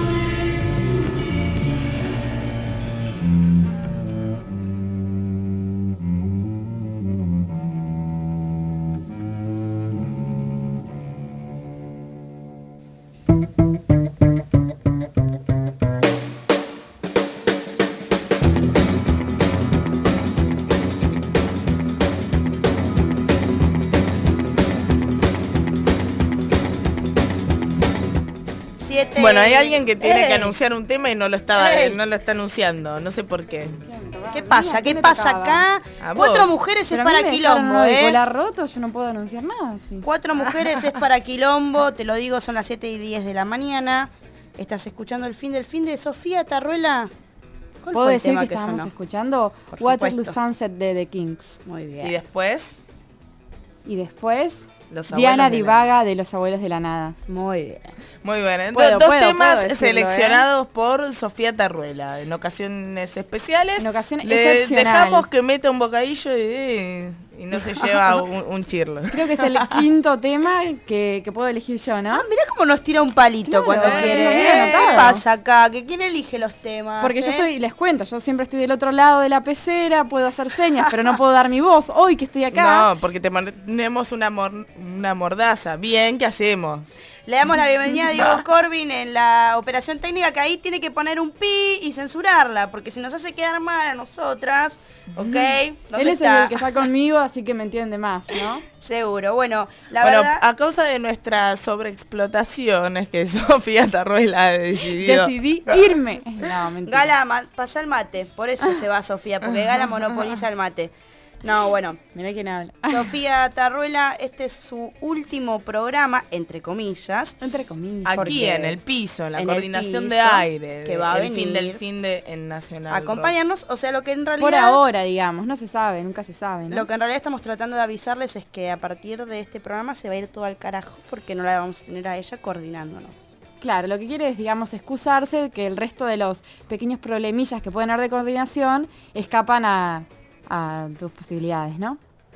Bueno, hay alguien que tiene Eh. que anunciar un tema y no lo estaba, Eh. no lo está anunciando, no sé por qué. ¿Qué pasa? ¿Qué pasa acá? A Cuatro vos. mujeres es Pero a mí para me dejaron quilombo, uno ¿eh? bipolar roto, yo no puedo anunciar nada. Sí. Cuatro mujeres es para quilombo, te lo digo, son las siete y diez de la mañana. Estás escuchando el fin del fin de Sofía Tarruela. ¿Cuál ¿Puedo fue el decir tema que que estábamos sonó? escuchando Por Waterloo supuesto. Sunset de The Kings? Muy bien. Y después, Y después, Los Diana Abuelos de la Divaga de Los Abuelos de la Nada. Muy bien. muy bien. ¿eh? Puedo, Dos puedo, temas puedo decirlo, seleccionados por Sofía Tarruela. En ocasiones especiales. En ocasiones le excepcional. dejamos que meta un bocadillo y, y no se lleva un, un chirlo. Creo que es el quinto tema que, que puedo elegir yo, ¿no? Ah, mirá cómo nos tira un palito Claro, cuando eh, quiere. lo ¿eh? había ¿Qué anotado. pasa acá? ¿Que quién elige los temas? Porque yo eh? estoy, les cuento, yo siempre estoy del otro lado de la pecera, puedo hacer señas, pero no puedo dar mi voz. Hoy que estoy acá. No, porque te ponemos una, mor- una mordaza. Bien, ¿qué hacemos? Le damos la bienvenida a Diego Corbin en la operación técnica, que ahí tiene que poner un pi y censurarla, porque si nos hace quedar mal a nosotras, ¿ok? ¿Dónde Él es está? el que está conmigo, así que me entiende más, ¿no? Seguro. Bueno, la bueno, verdad... a causa de nuestra sobreexplotación es que Sofía Tarruela ha decidido... Decidí irme. No, mentira. Gala, ma- pasa el mate, por eso se va Sofía, porque Gala monopoliza el mate. No, bueno. Mirá quién habla. Sofía Tarruela, este es su último programa, entre comillas. Entre comillas. Aquí en el piso, en la en el coordinación de piso, aire. que va a el venir. fin del fin de en Nacional Rock. Acompáñanos, o sea, lo que en realidad... Por ahora, digamos, no se sabe, nunca se sabe, ¿no? Lo que en realidad estamos tratando de avisarles es que a partir de este programa se va a ir todo al carajo porque no la vamos a tener a ella coordinándonos. Claro, lo que quiere es, digamos, excusarse que el resto de los pequeños problemillas que pueden haber de coordinación escapan a, a tus posibilidades, ¿no?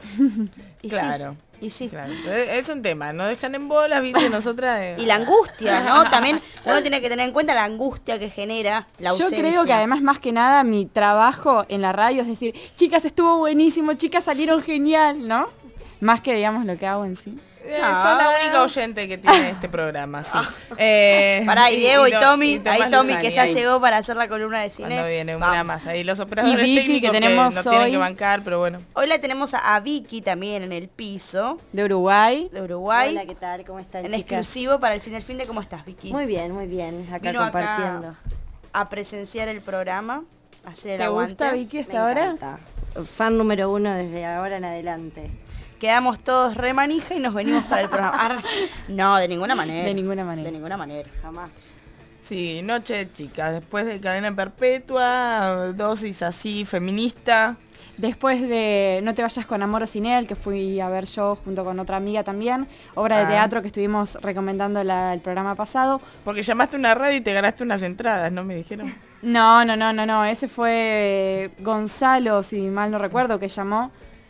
Y claro. Sí, y sí. Claro. Es un tema, no dejan en bola, viste, nosotras... Eh. Y la angustia, ¿no? También uno tiene que tener en cuenta la angustia que genera la ausencia. Yo creo que además, más que nada, mi trabajo en la radio es decir, chicas, estuvo buenísimo, chicas, salieron genial, ¿no? Más que, digamos, lo que hago en sí. Eh, son la única oyente que tiene este programa, sí. Eh, Pará, y Diego y, y, y Tommy, y ahí Tommy Luzani, que ya ahí. llegó para hacer la columna de cine. Cuando viene Vamos. una más ahí, los operadores y Vicky, técnicos que tenemos que no hoy, tienen que bancar, pero bueno. Hoy la tenemos a, a Vicky también en el piso. De Uruguay. De Uruguay. Hola, ¿qué tal? ¿Cómo están, En chicas? exclusivo para el fin del fin de, ¿cómo estás, Vicky? Muy bien, muy bien, acá Vino compartiendo. Acá a presenciar el programa, a hacer el ¿Te aguante. gusta, Vicky, hasta Me ahora? encanta. Fan número uno desde ahora en adelante. Quedamos todos re manija y nos venimos para el programa. Ar no, de ninguna manera. De ninguna manera. De ninguna manera, jamás. Sí, noche de chicas, después de Cadena Perpetua, dosis así, feminista. Después de No te vayas con amor o sin él, que fui a ver yo junto con otra amiga también, obra de Ah. teatro que estuvimos recomendando la- el programa pasado. Porque llamaste a una radio y te ganaste unas entradas, ¿no me dijeron? No, no, no, no, no, ese fue Gonzalo, si mal no recuerdo, que llamó.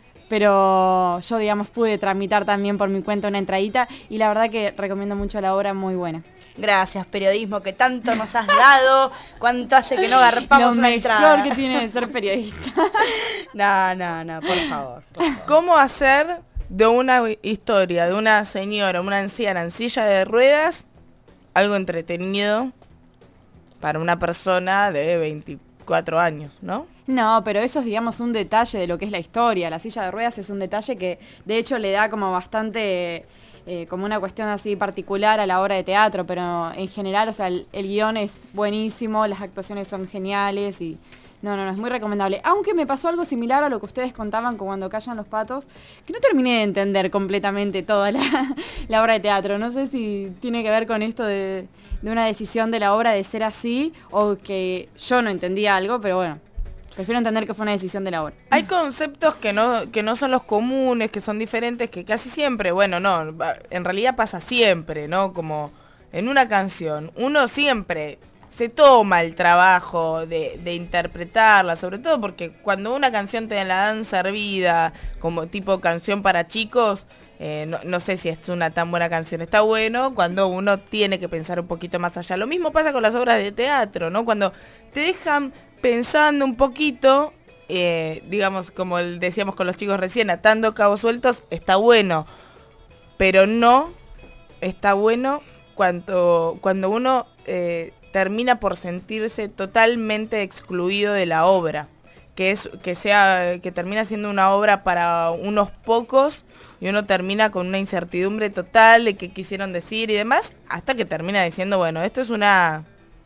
Pero yo, digamos, pude tramitar también por mi cuenta una entradita y la verdad que recomiendo mucho la obra, muy buena. Gracias, periodismo, que tanto nos has dado. Cuánto hace que no garpamos Lo una mejor entrada. que tiene de ser periodista. No, no, no, por favor, por favor. ¿Cómo hacer de una historia de una señora, una anciana en silla de ruedas, algo entretenido para una persona de veinticuatro años, ¿no? No, pero eso es, digamos, un detalle de lo que es la historia. La silla de ruedas es un detalle que, de hecho, le da como bastante, eh, como una cuestión así particular a la obra de teatro, pero en general, o sea, el, el guión es buenísimo, las actuaciones son geniales y... No, no, no, es muy recomendable. Aunque me pasó algo similar a lo que ustedes contaban con Cuando callan los patos, que no terminé de entender completamente toda la, la obra de teatro. No sé si tiene que ver con esto de, de una decisión de la obra de ser así o que yo no entendía algo, pero bueno. Prefiero entender que fue una decisión de la obra. Hay conceptos que no, que no son los comunes, que son diferentes, que casi siempre, bueno, no, en realidad pasa siempre, ¿no? Como en una canción, uno siempre se toma el trabajo de, de interpretarla, sobre todo porque cuando una canción te la dan servida como tipo canción para chicos, eh, no, no sé si es una tan buena canción. Está bueno cuando uno tiene que pensar un poquito más allá. Lo mismo pasa con las obras de teatro, ¿no? Cuando te dejan pensando un poquito, eh, digamos, como el, decíamos con los chicos recién, atando cabos sueltos, está bueno, pero no está bueno cuando, cuando uno eh, termina por sentirse totalmente excluido de la obra, que es que sea que termina siendo una obra para unos pocos y uno termina con una incertidumbre total de qué quisieron decir y demás, hasta que termina diciendo, bueno, esto es una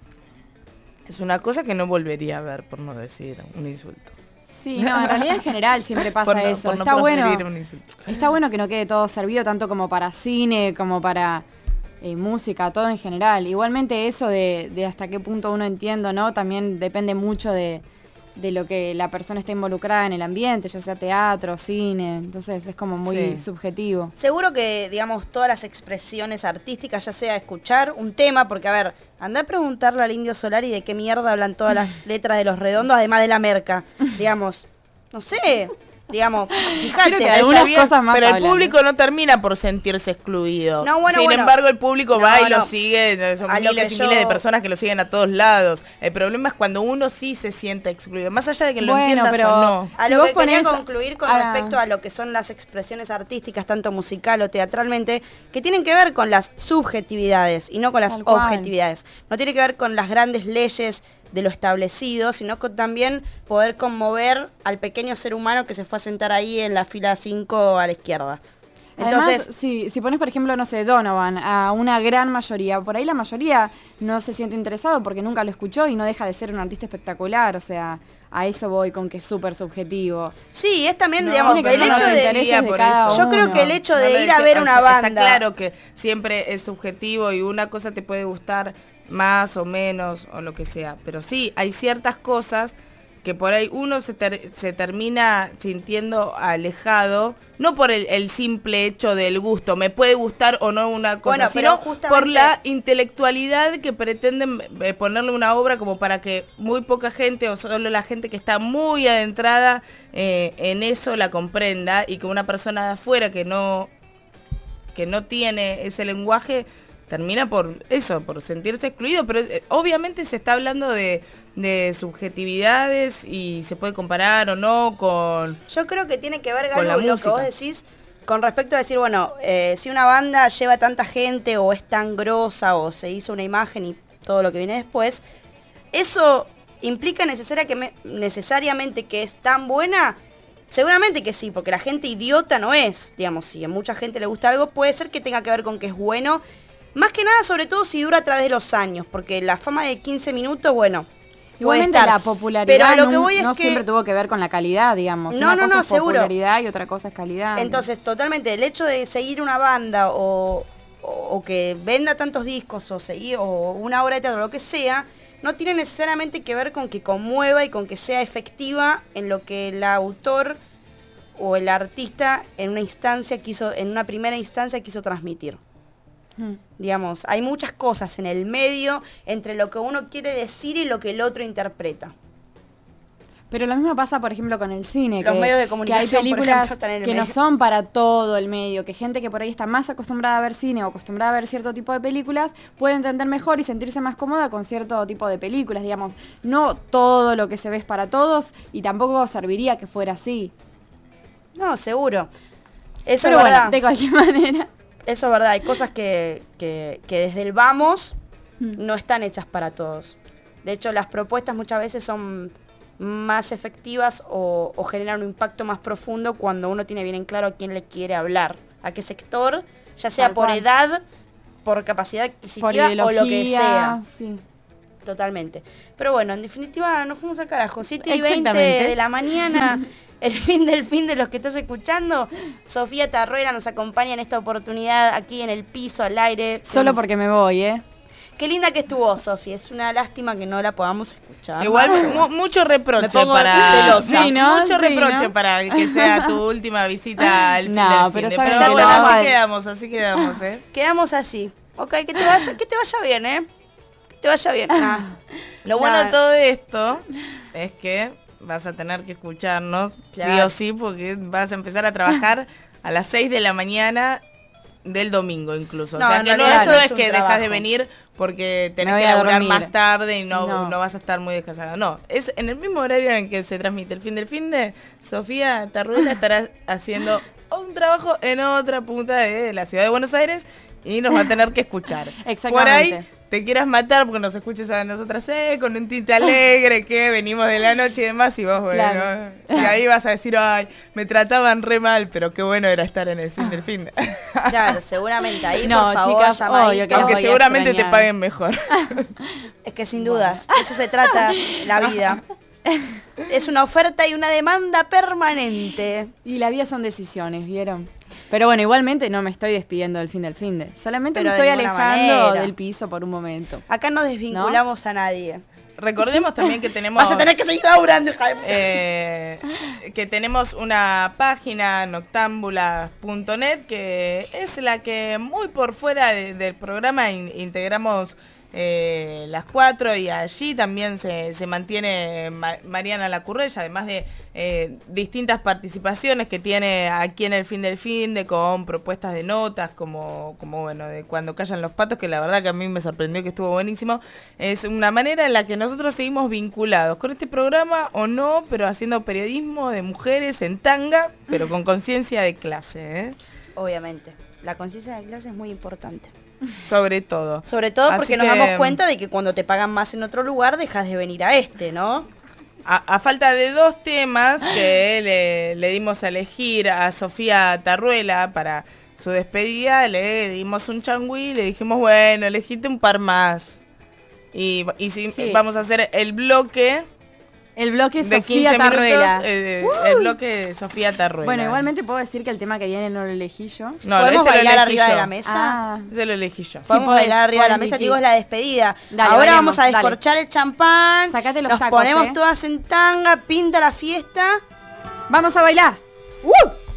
es una cosa que no volvería a ver, por no decir un insulto. Sí, no, en realidad en general siempre pasa Por no- eso. por no Está bueno, proferir un insulto. está bueno que no quede todo servido tanto como para cine, como para eh, música, todo en general. Igualmente eso de, de hasta qué punto uno entiende, ¿no? También depende mucho de, de lo que la persona está involucrada en el ambiente, ya sea teatro, cine. Entonces es como muy Sí. subjetivo. Seguro que, digamos, todas las expresiones artísticas, ya sea escuchar un tema, porque, a ver, andá a preguntarle al Indio Solari de qué mierda hablan todas las letras de Los Redondos, además de la merca. Digamos, no sé, digamos, fíjate. Creo que algunas cosas más pero el público no termina por sentirse excluido. No, bueno, Sin bueno. embargo, el público No, va y no. lo sigue, son A lo miles que y yo- miles de personas que lo siguen a todos lados. El problema es cuando uno sí se siente excluido, más allá de que lo Bueno, entiendas pero- o no. A Si lo vos que quería ponés concluir con a- respecto a lo que son las expresiones artísticas, tanto musical o teatralmente, que tienen que ver con las subjetividades y no con las Tal cual. objetividades. No tiene que ver con las grandes leyes de lo establecido, sino con también poder conmover al pequeño ser humano que se fue a sentar ahí en la fila cinco a la izquierda. Entonces, Además, si, si pones, por ejemplo, no sé, Donovan, a una gran mayoría, por ahí la mayoría no se siente interesado porque nunca lo escuchó y no deja de ser un artista espectacular. O sea, A eso voy con que es súper subjetivo. Sí, es también, No, digamos, pero el no hecho lo de... decía por eso. Yo creo que el hecho de No lo ir a decía, ver o una sea, banda... Está claro que siempre es subjetivo y una cosa te puede gustar más o menos o lo que sea. Pero sí, hay ciertas cosas que por ahí uno se, ter- se termina sintiendo alejado, no por el, el simple hecho del gusto, me puede gustar o no una cosa, Bueno, pero sino justamente- por la intelectualidad que pretenden eh, ponerle una obra como para que muy poca gente o solo la gente que está muy adentrada eh, en eso la comprenda, y que una persona de afuera que no, que no tiene ese lenguaje termina por eso, por sentirse excluido. Pero eh, obviamente se está hablando de, de subjetividades y se puede comparar o no con... Yo creo que tiene que ver, con la Galo, lo que música. vos decís con respecto a decir, bueno, eh, si una banda lleva tanta gente o es tan grosa o se hizo una imagen y todo lo que viene después, ¿eso implica necesaria que me- necesariamente que es tan buena? Seguramente que sí, porque la gente idiota no es. Digamos, si a mucha gente le gusta algo, puede ser que tenga que ver con que es bueno. Más que nada, sobre todo si dura a través de los años, porque la fama de quince minutos, bueno, puede Igualmente estar. la popularidad Pero a lo que no, voy es no que... siempre tuvo que ver con la calidad, digamos. No, Una no, cosa no, es seguro. popularidad y otra cosa es calidad. Entonces, totalmente, el hecho de seguir una banda o, o, o que venda tantos discos o seguir o una obra de teatro, lo que sea, no tiene necesariamente que ver con que conmueva y con que sea efectiva en lo que el autor o el artista en una instancia quiso, en una primera instancia quiso transmitir. Mm. Digamos, hay muchas cosas en el medio entre lo que uno quiere decir y lo que el otro interpreta. Pero lo mismo pasa, por ejemplo, con el cine. Los que, medios de que comunicación, hay por películas ejemplo, están en el que no medio. son para todo el medio, que gente que por ahí está más acostumbrada a ver cine o acostumbrada a ver cierto tipo de películas puede entender mejor y sentirse más cómoda con cierto tipo de películas, digamos. No todo lo que se ve es para todos y tampoco serviría que fuera así. No, seguro. Eso Pero es bueno, verdad. de cualquier manera. Eso es verdad, hay cosas que, que, que desde el vamos Mm. no están hechas para todos. De hecho, las propuestas muchas veces son más efectivas o, o generan un impacto más profundo cuando uno tiene bien en claro a quién le quiere hablar, a qué sector, ya sea Tal por cual. edad, por capacidad adquisitiva Por o lo que ideología, sea. sí. Totalmente. Pero bueno, en definitiva nos fuimos al carajo. siete y veinte Exactamente. de la mañana, el fin del fin de los que estás escuchando. Sofía Tarruela nos acompaña en esta oportunidad aquí en el piso, al aire. Solo porque me voy, ¿eh? Qué linda que estuvo, Sofía. Es una lástima que no la podamos escuchar. Igual mu- mucho reproche Me pongo para celosa. Sí, ¿no? mucho Sí, reproche ¿no? para que sea tu última visita al fin No, del pero finde. saben Pero que bueno, lo así amo. quedamos, así quedamos, ¿eh? Quedamos así. Ok, que te vaya, que te vaya bien, ¿eh? Que te vaya bien. Ah. Lo bueno Nah. de todo esto es que vas a tener que escucharnos sí Claro. o sí, porque vas a empezar a trabajar a las seis de la mañana del domingo incluso. No, o sea en que no, realidad esto no es es un que dejas de trabajo. venir porque tenés Me voy que a laburar dormir. más tarde y no, No. no vas a estar muy descansada. No, es en el mismo horario en que se transmite el fin del fin de Sofía Tarruela estará haciendo un trabajo en otra punta de la ciudad de Buenos Aires y nos va a tener que escuchar. Exactamente. Por ahí te quieras matar porque nos escuches a nosotras eh, con un tinte alegre que venimos de la noche y demás, y vos, bueno, Claro. y ahí vas a decir, ay, me trataban re mal, pero qué bueno era estar en el fin del fin. Claro, seguramente. Ahí, No, por favor, chicas, llamadito. obvio que las Aunque voy a seguramente te extrañar. paguen mejor. Es que sin dudas, de eso se trata la vida. Es una oferta y una demanda permanente. Y la vida son decisiones, ¿vieron? Pero bueno, igualmente no me estoy despidiendo del fin del fin de. Solamente Pero me de estoy ninguna alejando manera. del piso por un momento. Acá no desvinculamos a nadie. Recordemos también que tenemos... Vas a tener que seguir laburando, hija de puta. eh, que tenemos una página noctámbula punto net que es la que muy por fuera de- del programa in- integramos eh, las cuatro, y allí también se, se mantiene Ma- Mariana Lacurrella, además de eh, distintas participaciones que tiene aquí en el fin del fin de con propuestas de notas como, como bueno, de Cuando callan los patos, que la verdad que a mí me sorprendió que estuvo buenísimo. Es una manera en la que nosotros seguimos vinculados con este programa o no, pero haciendo periodismo de mujeres en tanga, pero con conciencia de clase, ¿eh? Obviamente. La conciencia de clase es muy importante. Sobre todo. Sobre todo Así porque nos que, damos cuenta de que cuando te pagan más en otro lugar, dejas de venir a este, ¿no? A, a falta de dos temas que le, le dimos a elegir a Sofía Tarruela para su despedida, le dimos un changüí y le dijimos, bueno, elegite un par más. Y, y si Sí. vamos a hacer el bloque El bloque de Sofía quince Tarruela. minutos, eh, Uh. el bloque de Sofía Tarruela. Bueno, igualmente puedo decir que el tema que viene no lo elegí yo. No, ¿Podemos ese lo bailar elegí arriba yo. de la mesa? Ah. Ese lo elegí yo. Podemos podés, bailar arriba de la podés, mesa, Miki. digo, es la despedida. Dale, Ahora bailemos, vamos a dale. descorchar el champán. Sacate los Nos tacos, ponemos eh. todas en tanga, pinta la fiesta. Vamos a bailar. ¡Uh!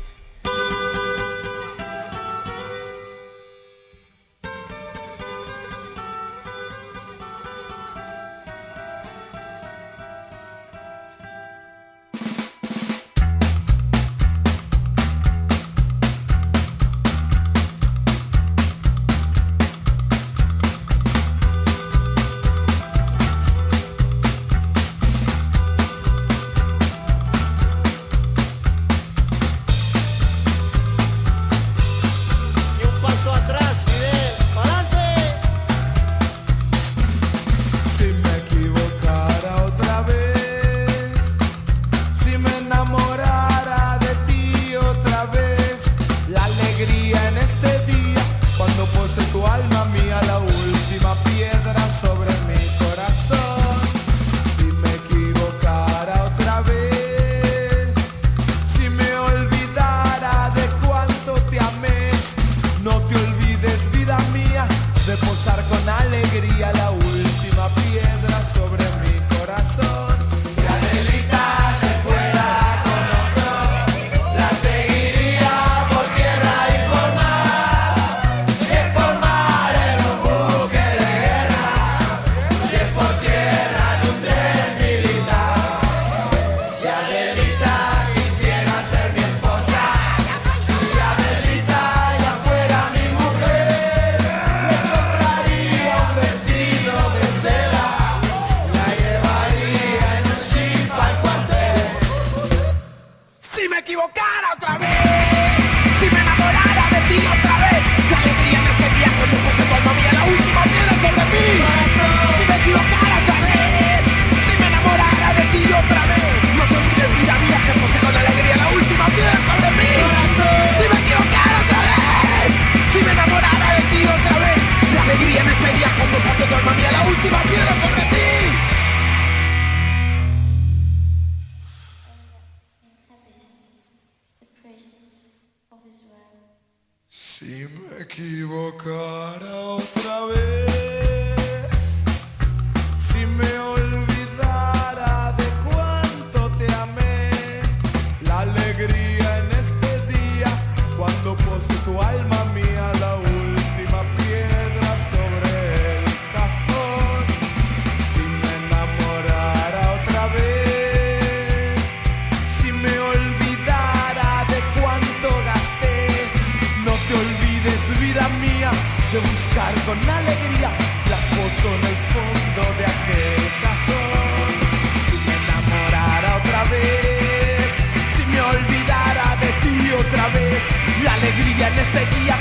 Y un paso atrás, Fidel, ¡pa'lante! Si me equivocara otra vez, si me enamorara de ti otra vez, la alegría en este día, cuando pose tu alma mía, la última piedra sobre mi corazón. Si me equivocara otra vez, si me olvidara de cuánto te amé, no te olvides, vida mía, de posar con alegría la última piedra sobre mi corazón. Si Adelita se fuera con otro, la seguiría por tierra y por mar. Si es por mar en un buque de guerra, si es por tierra en un tren militar. Si Adelita quisiera ser mi esposa, si Adelita ya fuera mi mujer, le compraría un vestido de seda, la llevaría en un jeep al cuartel. Si me equivocara otra vez, si me enamorara de ti otra vez, la alegría en este día cuando puse tu alma mía, la última piedra sobre mí. Si me equivocara otra vez, si me enamorara de ti otra vez, no te olvides, vida mía, que puse con alegría la última piedra sobre mí. Si me equivocara otra vez, si me enamorara de ti otra vez, la alegría en este día cuando puse tu alma mía, la última piedra sobre ti. Si me equivocara otra vez, si me olvidara de cuánto te amé, la alegría en este día, cuando pose tu alma mía, la última piedra sobre el cajón. Si me enamorara otra vez, si me olvidara de cuánto gasté, no te olvides, vida mía, de buscar con alegría la foto en el fondo de aquel cajón. Si me enamorara otra vez, si me olvidara de ti otra vez, la alegría en este día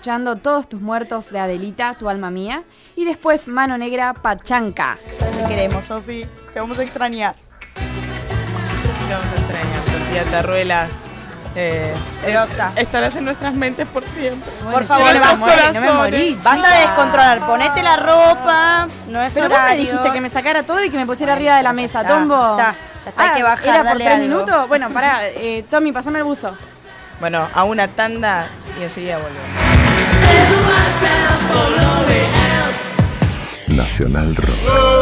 escuchando Todos tus muertos de Adelita, Tu alma mía. Y después Mano Negra, Pachanca. Te queremos, Sofi. Te vamos a extrañar. Te vamos a extrañar, Sofía Tarruela. Eh, Rosa. Estarás en nuestras mentes por siempre. Por favor, no me morí, no me morí, basta de descontrolar. Ponete la ropa, no es Pero vos horario. me dijiste que me sacara todo y que me pusiera arriba de la mesa, está, Tombo. está, ya está, hay que bajar, ¿Era por dale tres algo. minutos? Bueno, pará, eh, Tommy, pasame el buzo. Bueno, a una tanda y enseguida volvemos. Nacional Rock.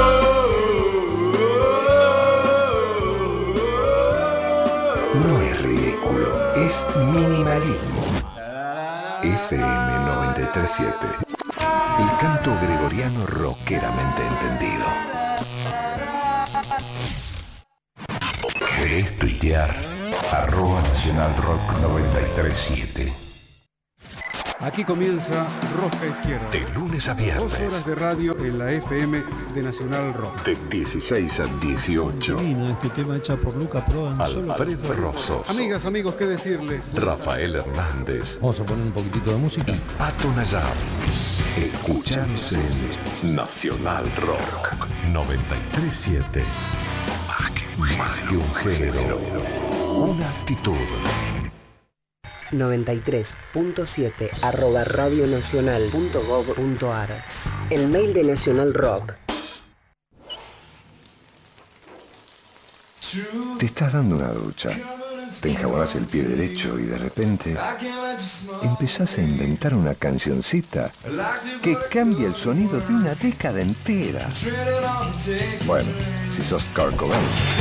No es ridículo, es minimalismo. F M noventa y tres punto siete. El canto gregoriano rockeramente entendido. ¿Querés tuitear? Arroba Nacional Rock noventa y tres punto siete. Aquí comienza Rosca Izquierda. De lunes a viernes. Dos horas de radio en la F M de Nacional Rock. De dieciséis a dieciocho. Divino este tema hecho por Luca Prodan. Alfredo Rosso. Amigas, amigos, ¿qué decirles? Rafael Hernández. Vamos a poner un poquitito de música. Y Pato Nayar. Escuchanos en Nacional Rock noventa y tres punto siete. Más que, más que un género. Una actitud. noventa y tres punto siete arroba radionacional punto gov punto ar. El mail de Nacional Rock. Te estás dando una ducha. Te enjabonás el pie derecho y de repente empezás a inventar una cancioncita que cambia el sonido de una década entera. Bueno, si sos Kurt Cobain.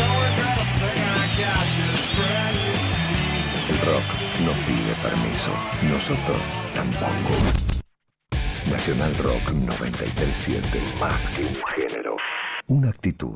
El rock no pide permiso, nosotros tampoco. Nacional Rock noventa y tres punto siete. Más que un género, una actitud.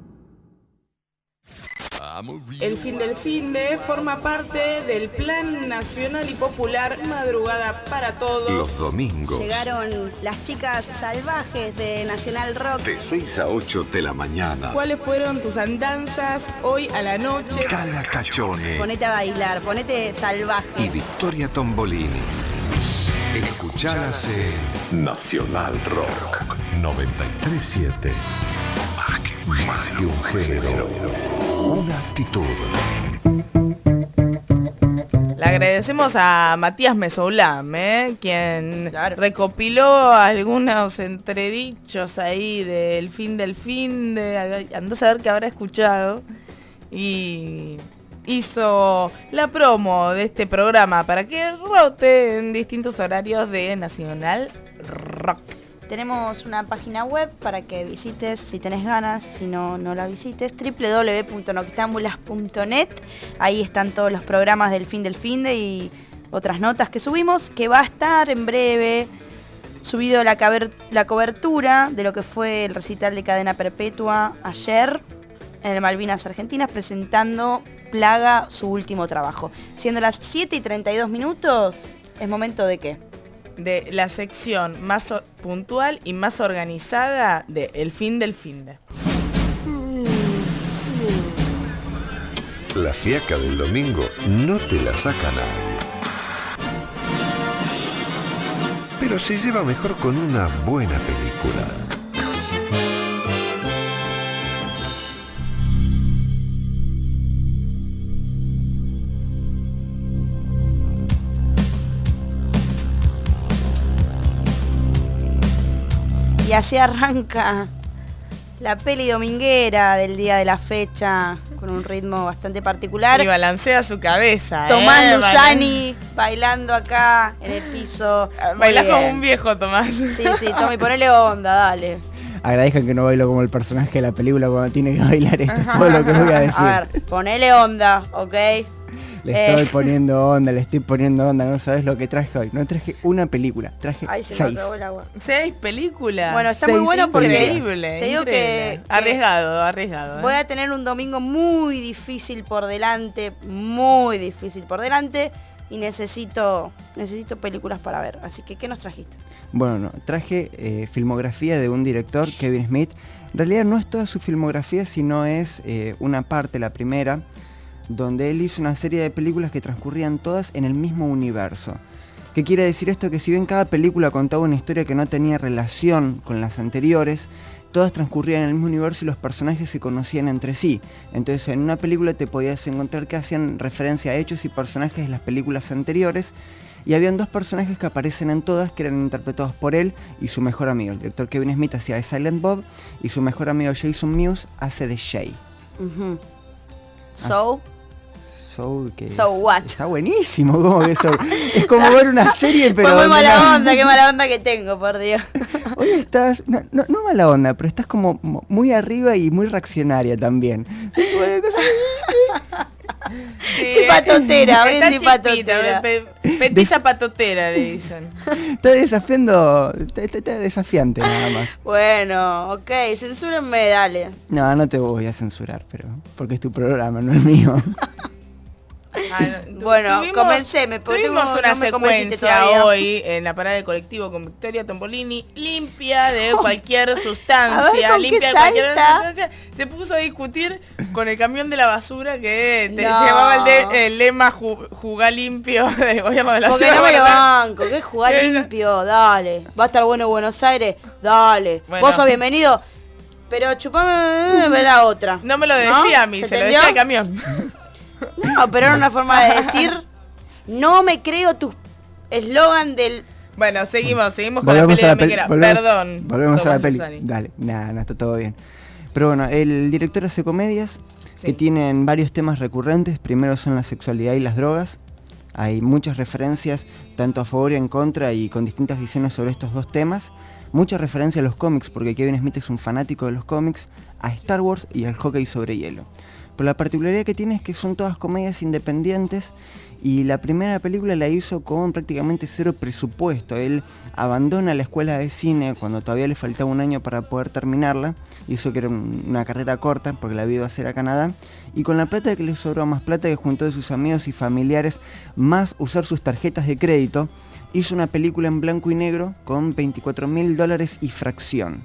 El fin del fin de forma parte del Plan Nacional y Popular Madrugada para Todos. Los domingos. Llegaron las chicas salvajes de Nacional Rock. De seis a ocho de la mañana. ¿Cuáles fueron tus andanzas hoy a la noche? Gala Cachone. Ponete a bailar, ponete salvaje. Y Victoria Tombolini. Escuchalas en Nacional Rock noventa y tres punto siete. Más que, más que un género, una actitud. Le agradecemos a Matías Mesoulán, ¿eh? Quien recopiló algunos entredichos ahí del fin del fin de andás a ver qué habrá escuchado y hizo la promo de este programa para que rote en distintos horarios de Nacional Rock. Tenemos una página web para que visites si tenés ganas, si no, no la visites, doble u doble u doble u punto noctambulas punto net. Ahí están todos los programas del fin del fin de y otras notas que subimos, que va a estar en breve subido la, caber, la cobertura de lo que fue el recital de Cadena Perpetua ayer en el Malvinas Argentinas, presentando Plaga, su último trabajo. Siendo las siete y treinta y dos minutos, es momento de qué? De la sección más puntual y más organizada de El fin del fin de. La fiaca del domingo no te la saca nadie. Pero se lleva mejor con una buena película. Y así arranca la peli dominguera del día de la fecha, con un ritmo bastante particular. Y balancea su cabeza. Tomás eh, Luzani bailando acá en el piso. Bailás como un viejo, Tomás. Sí, sí, Tommy, ponele onda, dale. Agradezcan que no bailo como el personaje de la película cuando tiene que bailar esto, es todo lo que voy a decir. A ver, ponele onda, ¿ok? Le Eh. estoy poniendo onda, le estoy poniendo onda, no sabes lo que traje hoy. No traje una película, traje Ay, se me seis. acabó el agua. Seis películas. Bueno, está Seis muy bueno porque increíble, te digo increíble. que, que Arriesgado, arriesgado. ¿eh? voy a tener un domingo muy difícil por delante, muy difícil por delante, y necesito necesito películas para ver. Así que, ¿qué nos trajiste? Bueno, no, traje eh, filmografía de un director, Kevin Smith. En realidad no es toda su filmografía, sino es eh, una parte, la primera, donde él hizo una serie de películas que transcurrían todas en el mismo universo, ¿Qué quiere decir esto? Que si bien cada película contaba una historia que no tenía relación con las anteriores, todas transcurrían en el mismo universo y los personajes se conocían entre sí. Entonces en una película te podías encontrar que hacían referencia a hechos y personajes de las películas anteriores, y habían dos personajes que aparecen en todas, que eran interpretados por él y su mejor amigo. El director Kevin Smith hacía de Silent Bob y su mejor amigo Jason Mewes hace de Shay. Uh-huh. So... So, que So es, what? Está buenísimo, como que so, es como ver una serie, pero... Fue muy mala no, onda, qué mala onda que tengo, por Dios. Hoy estás, no, no, no mala onda, pero estás como muy arriba y muy reaccionaria también. Sí, patotera, ven Está patotera. Pe, petiza patotera, le dicen. Está desafiando, está, está, está desafiante nada más. Bueno, ok, censúrenme, dale. No, no te voy a censurar, pero porque es tu programa, no el mío. Ah, no, tu, bueno, tuvimos, comencé, tuvimos tengo, una no me secuencia hoy en la parada de colectivo con Victoria Tombolini, limpia de cualquier sustancia, ver, limpia de cualquier sustancia. Se puso a discutir con el camión de la basura que te no. llevaba el, de, el lema ju, jugar limpio del gobierno de la Porque ciudad. Porque no me lo banco, que es jugar limpio, dale. Va a estar bueno Buenos Aires, dale. Bueno. Vos sos bienvenido, pero chupame ve la otra. No me lo decía ¿no? a mí, se, se lo decía el camión. No, pero era una forma de decir, no me creo tu eslogan del... Bueno, seguimos, seguimos con volvemos la peli de Mequera. Volvemos, Perdón. Volvemos a la peli. Dale, nada, no, está todo bien. Pero bueno, el director hace comedias sí. que tienen varios temas recurrentes. Primero son la sexualidad y las drogas. Hay muchas referencias, tanto a favor y en contra, y con distintas visiones sobre estos dos temas. Mucha referencia a los cómics, porque Kevin Smith es un fanático de los cómics, a Star Wars y al hockey sobre hielo. Pero la particularidad que tiene es que son todas comedias independientes y la primera película la hizo con prácticamente cero presupuesto. Él abandona la escuela de cine cuando todavía le faltaba un año para poder terminarla, hizo que era una carrera corta porque la vida iba a ser a Canadá, y con la plata que le sobró, más plata que juntó de sus amigos y familiares, más usar sus tarjetas de crédito, hizo una película en blanco y negro con veinticuatro mil dólares y fracción.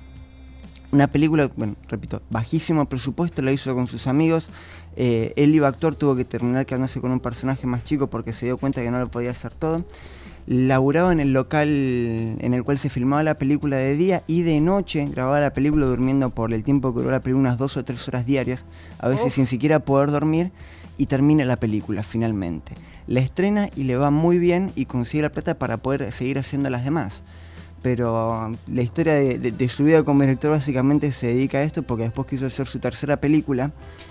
Una película, bueno, repito, bajísimo presupuesto, la hizo con sus amigos. Eh, él iba a actuar, tuvo que terminar quedándose con un personaje más chico porque se dio cuenta que no lo podía hacer todo. Laburaba en el local en el cual se filmaba la película de día y de noche grababa la película durmiendo por el tiempo que duró la película, unas dos o tres horas diarias, a veces Uf. sin siquiera poder dormir, y termina la película finalmente. La estrena y le va muy bien y consigue la plata para poder seguir haciendo las demás. Pero la historia de, de, de su vida como director básicamente se dedica a esto porque después quiso hacer su tercera película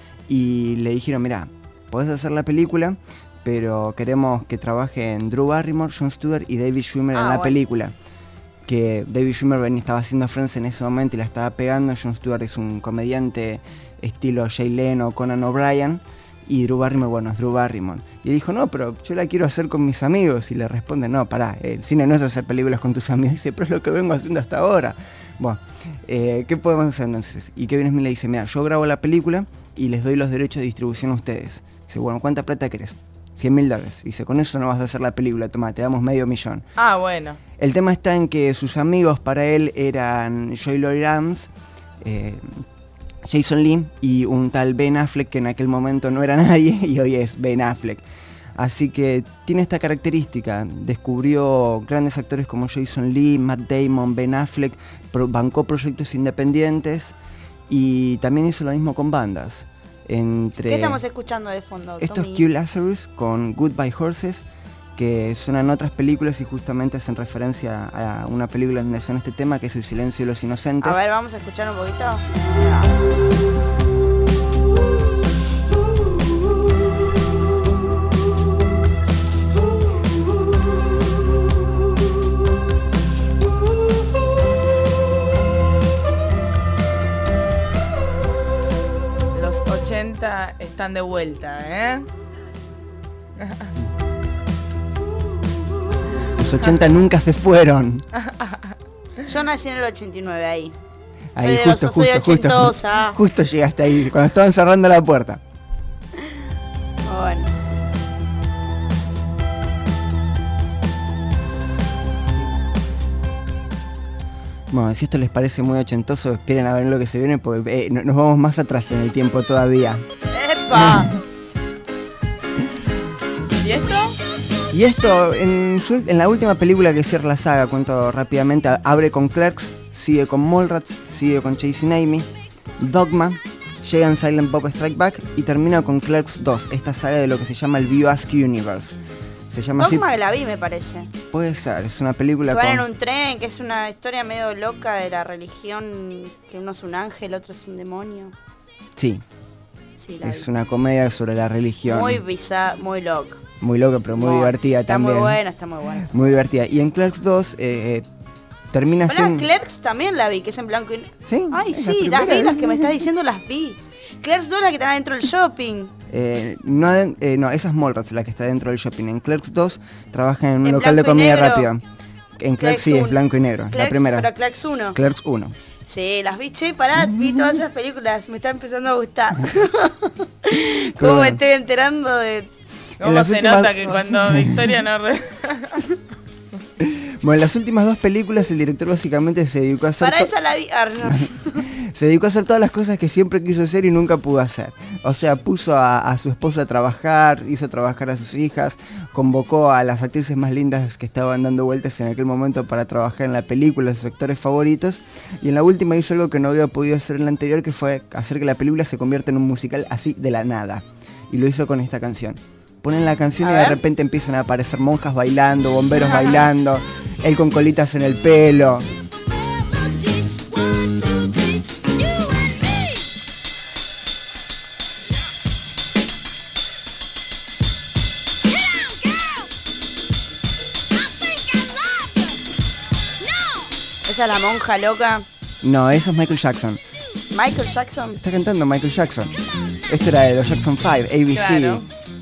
y le dijeron, mira, podés hacer la película, pero queremos que trabajen Drew Barrymore, Jon Stewart y David Schwimmer ah, en la bueno. película. Que David Schwimmer estaba haciendo Friends en ese momento y la estaba pegando. Jon Stewart es un comediante estilo Jay Leno o Conan O'Brien. Y Drew Barrymore, bueno, es Drew Barrymore. Y dijo, no, pero yo la quiero hacer con mis amigos. Y le responde, no, pará, el cine no es hacer películas con tus amigos. Y dice, pero es lo que vengo haciendo hasta ahora. Bueno, eh, ¿qué podemos hacer entonces? Y Kevin Smith le dice, mira, yo grabo la película y les doy los derechos de distribución a ustedes. Dice, bueno, ¿cuánta plata querés? cien mil dólares. Dice, con eso no vas a hacer la película, toma, te damos medio millón. Ah, bueno. El tema está en que sus amigos para él eran Joy Lloyd Adams, eh, Jason Lee y un tal Ben Affleck, que en aquel momento no era nadie y hoy es Ben Affleck. Así que tiene esta característica, descubrió grandes actores como Jason Lee, Matt Damon, Ben Affleck, pro, bancó proyectos independientes y también hizo lo mismo con bandas. Entre ¿Qué estamos escuchando de fondo, Esto Tommy? es Q Lazarus con Goodbye Horses, que suenan otras películas y justamente hacen referencia a una película donde son este tema, que es El silencio de los inocentes. A ver, vamos a escuchar un poquito. Los ochenta están de vuelta, ¿eh? Los ochenta nunca se fueron. Yo nací en el ochenta y nueve, ahí. Ahí, soy, justo, los, justo, soy ochentosa. Justo, justo llegaste ahí, cuando estaban cerrando la puerta. Bueno. Bueno, si esto les parece muy ochentoso, esperen a ver lo que se viene, porque eh, nos vamos más atrás en el tiempo todavía. ¡Epa! ¿Y esto? Y esto, en, su- en la última película que cierra la saga, cuento rápidamente, a- abre con Clerks, sigue con Mallrats, sigue con Chasing Amy, Dogma, llega en Silent Bob Strike Back y termina con Clerks dos, esta saga de lo que se llama el View-Ask Universe. Se llama Dogma así, que la vi, me parece. puede ser, es una película Que van con... en un tren, que es una historia medio loca de la religión, que uno es un ángel, otro es un demonio. Sí, Sí, la es vi. una comedia sobre la religión. Muy bizarra, muy loca. Muy loca, pero muy Muy- divertida está también. muy buena, está muy buena. Muy divertida. Y en Clerks dos eh, eh, termina Hola, siendo... Clerks también la vi, que es en blanco y negro. Sí, Ay, es la sí, las primera. vi, las que me estás diciendo las vi. Clerks dos, la que está dentro del shopping. Eh, no, aden- eh, no, esa es Mallrats, la que está dentro del shopping. En Clerks dos trabaja en un En local de blanco y comida negro. rápida. En Clerks Clerks sí, es uno. blanco y negro, la Clerks, primera. pero Clerks uno. Clerks uno. Sí, las vi, che, pará, vi todas esas películas, me está empezando a gustar. Pero ¿Cómo me bueno. estoy enterando de...? ¿Cómo las se últimas- nota que cuando Victoria no... re- Bueno, en las últimas dos películas el director básicamente se dedicó a hacer... Para to- esa la vi... ah, no. Se dedicó a hacer todas las cosas que siempre quiso hacer y nunca pudo hacer. O sea, puso a, a su esposa a trabajar, hizo trabajar a sus hijas, convocó a las actrices más lindas que estaban dando vueltas en aquel momento para trabajar en la película, sus actores favoritos. Y en la última hizo algo que no había podido hacer en la anterior, que fue hacer que la película se convierta en un musical así de la nada. Y lo hizo con esta canción. Ponen la canción A y de ver. repente empiezan a aparecer monjas bailando, bomberos bailando, él con colitas en el pelo. Esa es la monja loca. No, eso es Michael Jackson. Michael Jackson. Está cantando Michael Jackson. Esto era de los Jackson cinco, A B C. Claro.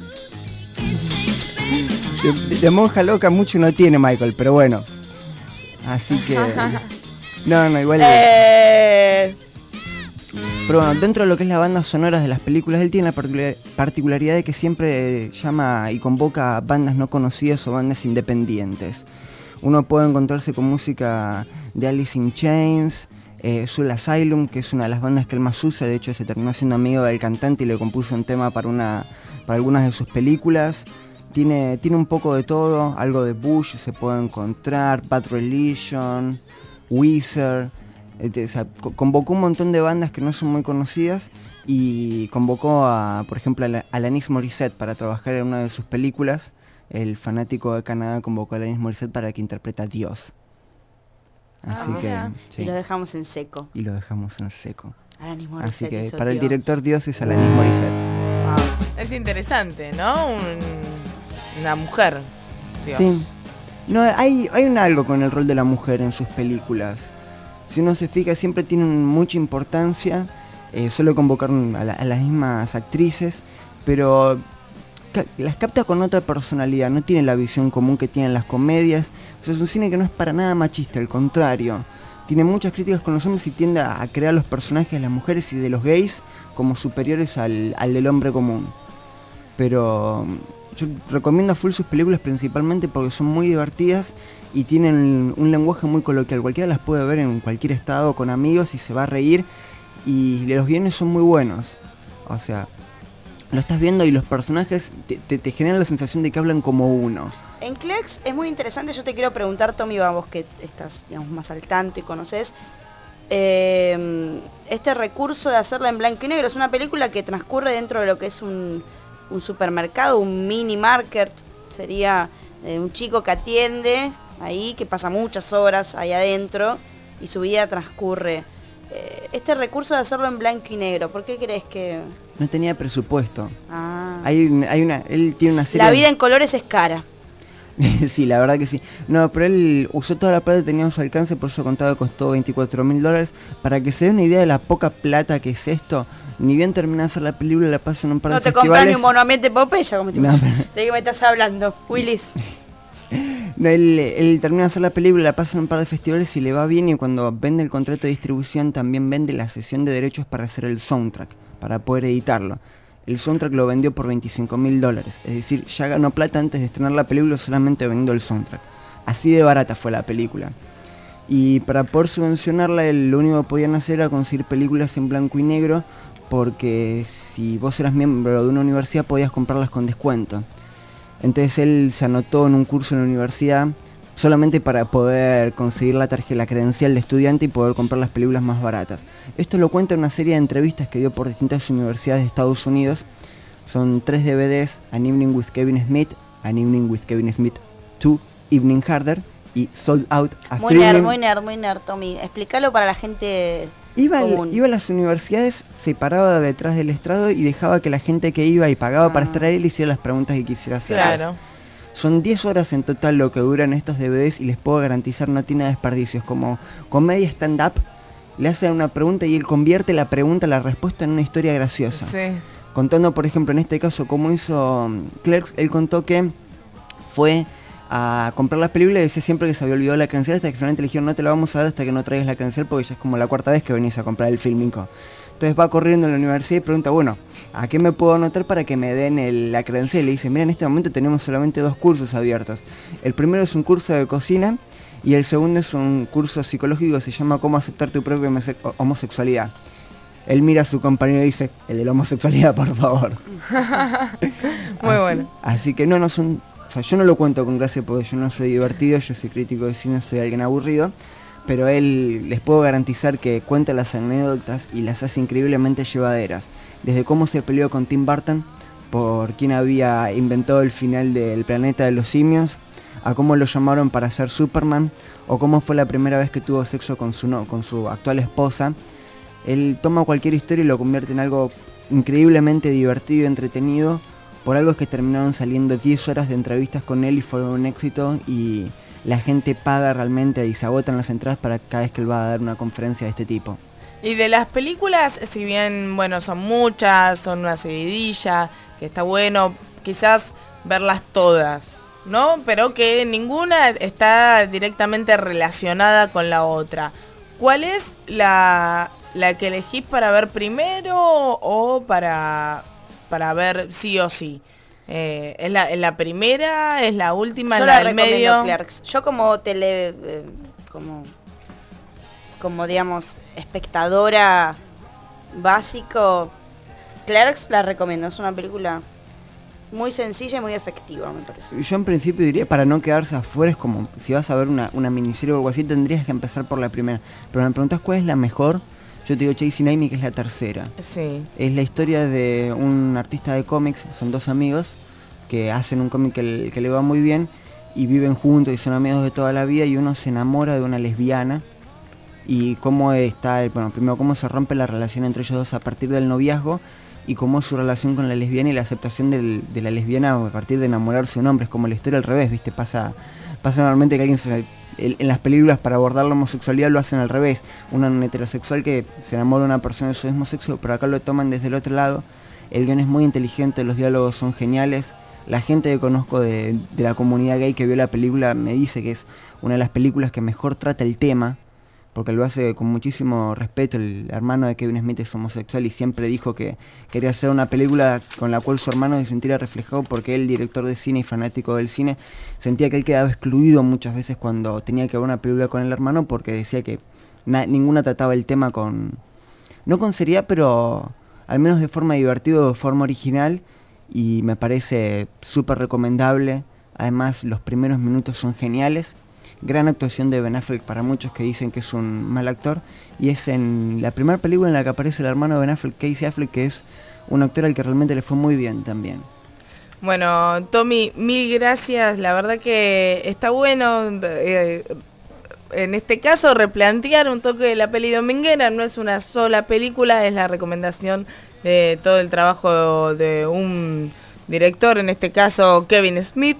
De, de monja loca mucho no tiene Michael, pero bueno. Así que... No, no, igual... Eh, Pero bueno, dentro de lo que es la banda sonora de las películas, él tiene la particular- particularidad de que siempre llama y convoca a bandas no conocidas o bandas independientes. Uno puede encontrarse con música de Alice in Chains, eh, Soul Asylum, que es una de las bandas que él más usa, de hecho se terminó siendo amigo del cantante y le compuso un tema para, una, para algunas de sus películas. Tiene, tiene un poco de todo, algo de Bush se puede encontrar, Bad Religion, Weezer. Eh, o sea, co- convocó un montón de bandas que no son muy conocidas y convocó a, por ejemplo, a la- Alanis Morissette para trabajar en una de sus películas. El fanático de Canadá convocó a Alanis Morissette para que interprete a Dios. Así ah, que mira. sí, Y lo dejamos en seco. y lo dejamos en seco. Alanis Así Morissette que hizo para el Dios. director Dios es Alanis Morissette. Es interesante, ¿no? Un- una mujer. Dios. Sí. No, hay, hay un algo con el rol de la mujer en sus películas. Si uno se fija, siempre tienen mucha importancia. Eh, suele convocar a, la- a las mismas actrices, pero ca- las capta con otra personalidad. No tiene la visión común que tienen las comedias. O sea, es un cine que no es para nada machista, al contrario. Tiene muchas críticas con los hombres y tiende a, a crear los personajes de las mujeres y de los gays como superiores al, al del hombre común. Pero yo recomiendo a full sus películas principalmente porque son muy divertidas y tienen un lenguaje muy coloquial. Cualquiera las puede ver en cualquier estado con amigos y se va a reír. Y los guiones son muy buenos. O sea, lo estás viendo y los personajes te, te, te generan la sensación de que hablan como uno. En Clerks es muy interesante, yo te quiero preguntar, Tommy, va, vos que estás, digamos, más al tanto y conoces eh, este recurso de hacerla en blanco y negro. Es una película que transcurre dentro de lo que es un, un supermercado, un mini market. Sería eh, un chico que atiende ahí, que pasa muchas horas ahí adentro y su vida transcurre. Eh, este recurso de hacerlo en blanco y negro, ¿por qué crees que...? No tenía presupuesto. Ah. Hay, un- hay una, él tiene una serie... La vida en colores es cara. Sí, la verdad que sí. No, pero él usó toda la plata que tenía a su alcance, por eso contaba que costó veinticuatro mil dólares. Para que se den una idea de la poca plata que es esto, ni bien termina de hacer la película, la pasan en un par No de te compras festivales. ni un monoambiente Popeye, como te No, pero- ¿de qué me estás hablando, Willis? No, él, él termina de hacer la película, la pasa en un par de festivales y le va bien, y cuando vende el contrato de distribución también vende la cesión de derechos para hacer el soundtrack, para poder editarlo. El soundtrack lo vendió por veinticinco mil dólares, es decir, ya ganó plata antes de estrenar la película solamente vendiendo el soundtrack. Así de barata fue la película. Y para poder subvencionarla, él, lo único que podían hacer era conseguir películas en blanco y negro, porque si vos eras miembro de una universidad podías comprarlas con descuento. Entonces él se anotó en un curso en la universidad solamente para poder conseguir la tarjeta, la credencial de estudiante y poder comprar las películas más baratas. Esto lo cuenta en una serie de entrevistas que dio por distintas universidades de Estados Unidos. Son tres D V Ds, An Evening with Kevin Smith, An Evening with Kevin Smith two, Evening Harder y Sold Out a Muy nerd, muy nerd, muy nerd, Tommy. Explícalo para la gente Iba, común. al, iba a las universidades, se paraba detrás del estrado y dejaba que la gente que iba y pagaba Ah. para estar ahí le hiciera las preguntas que quisiera hacer. Claro. Son diez horas en total lo que duran estos D V Ds y les puedo garantizar no tiene desperdicios. Como comedia stand-up, le hacen una pregunta y él convierte la pregunta, la respuesta en una historia graciosa. Sí. Contando, por ejemplo, en este caso, cómo hizo um, Clerks, él contó que fue a comprar las películas y decía siempre que se había olvidado la credencial, hasta que finalmente le dijeron no te la vamos a dar hasta que no traigas la credencial porque ya es como la cuarta vez que venís a comprar el filmico. Entonces va corriendo a la universidad y pregunta, bueno, ¿a qué me puedo anotar para que me den el, la credencial? Y le dice, mira, en este momento tenemos solamente dos cursos abiertos. El primero es un curso de cocina y el segundo es un curso psicológico que se llama Cómo aceptar tu propia homosexualidad. Él mira a su compañero y dice, el de la homosexualidad, por favor. Muy así, bueno. Así que no, no son... O sea, yo no lo cuento con gracia porque yo no soy divertido, yo soy crítico de cine, soy alguien aburrido. Pero él, les puedo garantizar que cuenta las anécdotas y las hace increíblemente llevaderas. Desde cómo se peleó con Tim Burton por quién había inventado el final del planeta de los simios, a cómo lo llamaron para ser Superman, o cómo fue la primera vez que tuvo sexo con su, no, con su actual esposa. Él toma cualquier historia y lo convierte en algo increíblemente divertido y entretenido, por algo que terminaron saliendo diez horas de entrevistas con él y fueron un éxito, y la gente paga realmente y se agotan las entradas para cada vez que él va a dar una conferencia de este tipo. Y de las películas, si bien, bueno, son muchas, son una seguidilla, que está bueno quizás verlas todas, ¿no? Pero que ninguna está directamente relacionada con la otra. ¿Cuál es la, la que elegís para ver primero o para, para ver sí o sí? Eh, ¿es, la, ¿Es la primera? ¿Es la última? Yo ¿Es la, la del recomiendo medio? Clerks. Yo como tele... eh, como... como digamos, espectadora básico, Clerks la recomiendo. Es una película muy sencilla y muy efectiva, me parece. Yo en principio diría, para no quedarse afuera, es como si vas a ver una, una miniserie o algo así, tendrías que empezar por la primera. Pero me preguntas cuál es la mejor, yo te digo Chasing Amy, que es la tercera. Sí. Es la historia de un artista de cómics, son dos amigos que hacen un cómic que, que le va muy bien y viven juntos y son amigos de toda la vida, y uno se enamora de una lesbiana. Y cómo está, bueno, primero cómo se rompe la relación entre ellos dos a partir del noviazgo, y cómo es su relación con la lesbiana y la aceptación del, de la lesbiana a partir de enamorarse de un hombre. Es como la historia al revés, ¿viste? Pasa, pasa normalmente que alguien se, en las películas para abordar la homosexualidad lo hacen al revés. Un heterosexual que se enamora de una persona de su mismo sexo, pero acá lo toman desde el otro lado. El guion es muy inteligente, los diálogos son geniales. La gente que conozco de, de la comunidad gay que vio la película me dice que es una de las películas que mejor trata el tema, porque lo hace con muchísimo respeto. El hermano de Kevin Smith es homosexual y siempre dijo que quería hacer una película con la cual su hermano se sintiera reflejado, porque él, director de cine y fanático del cine, sentía que él quedaba excluido muchas veces cuando tenía que ver una película con el hermano, porque decía que na- ninguna trataba el tema con, no con seriedad, pero al menos de forma divertida o de forma original, y me parece súper recomendable. Además, los primeros minutos son geniales. Gran actuación de Ben Affleck para muchos que dicen que es un mal actor, y es en la primera película en la que aparece el hermano de Ben Affleck, Casey Affleck, que es un actor al que realmente le fue muy bien también. Bueno, Tommy, mil gracias. La verdad que está bueno, eh, en este caso, replantear un toque de la peli dominguera. No es una sola película, es la recomendación de todo el trabajo de un director, en este caso Kevin Smith.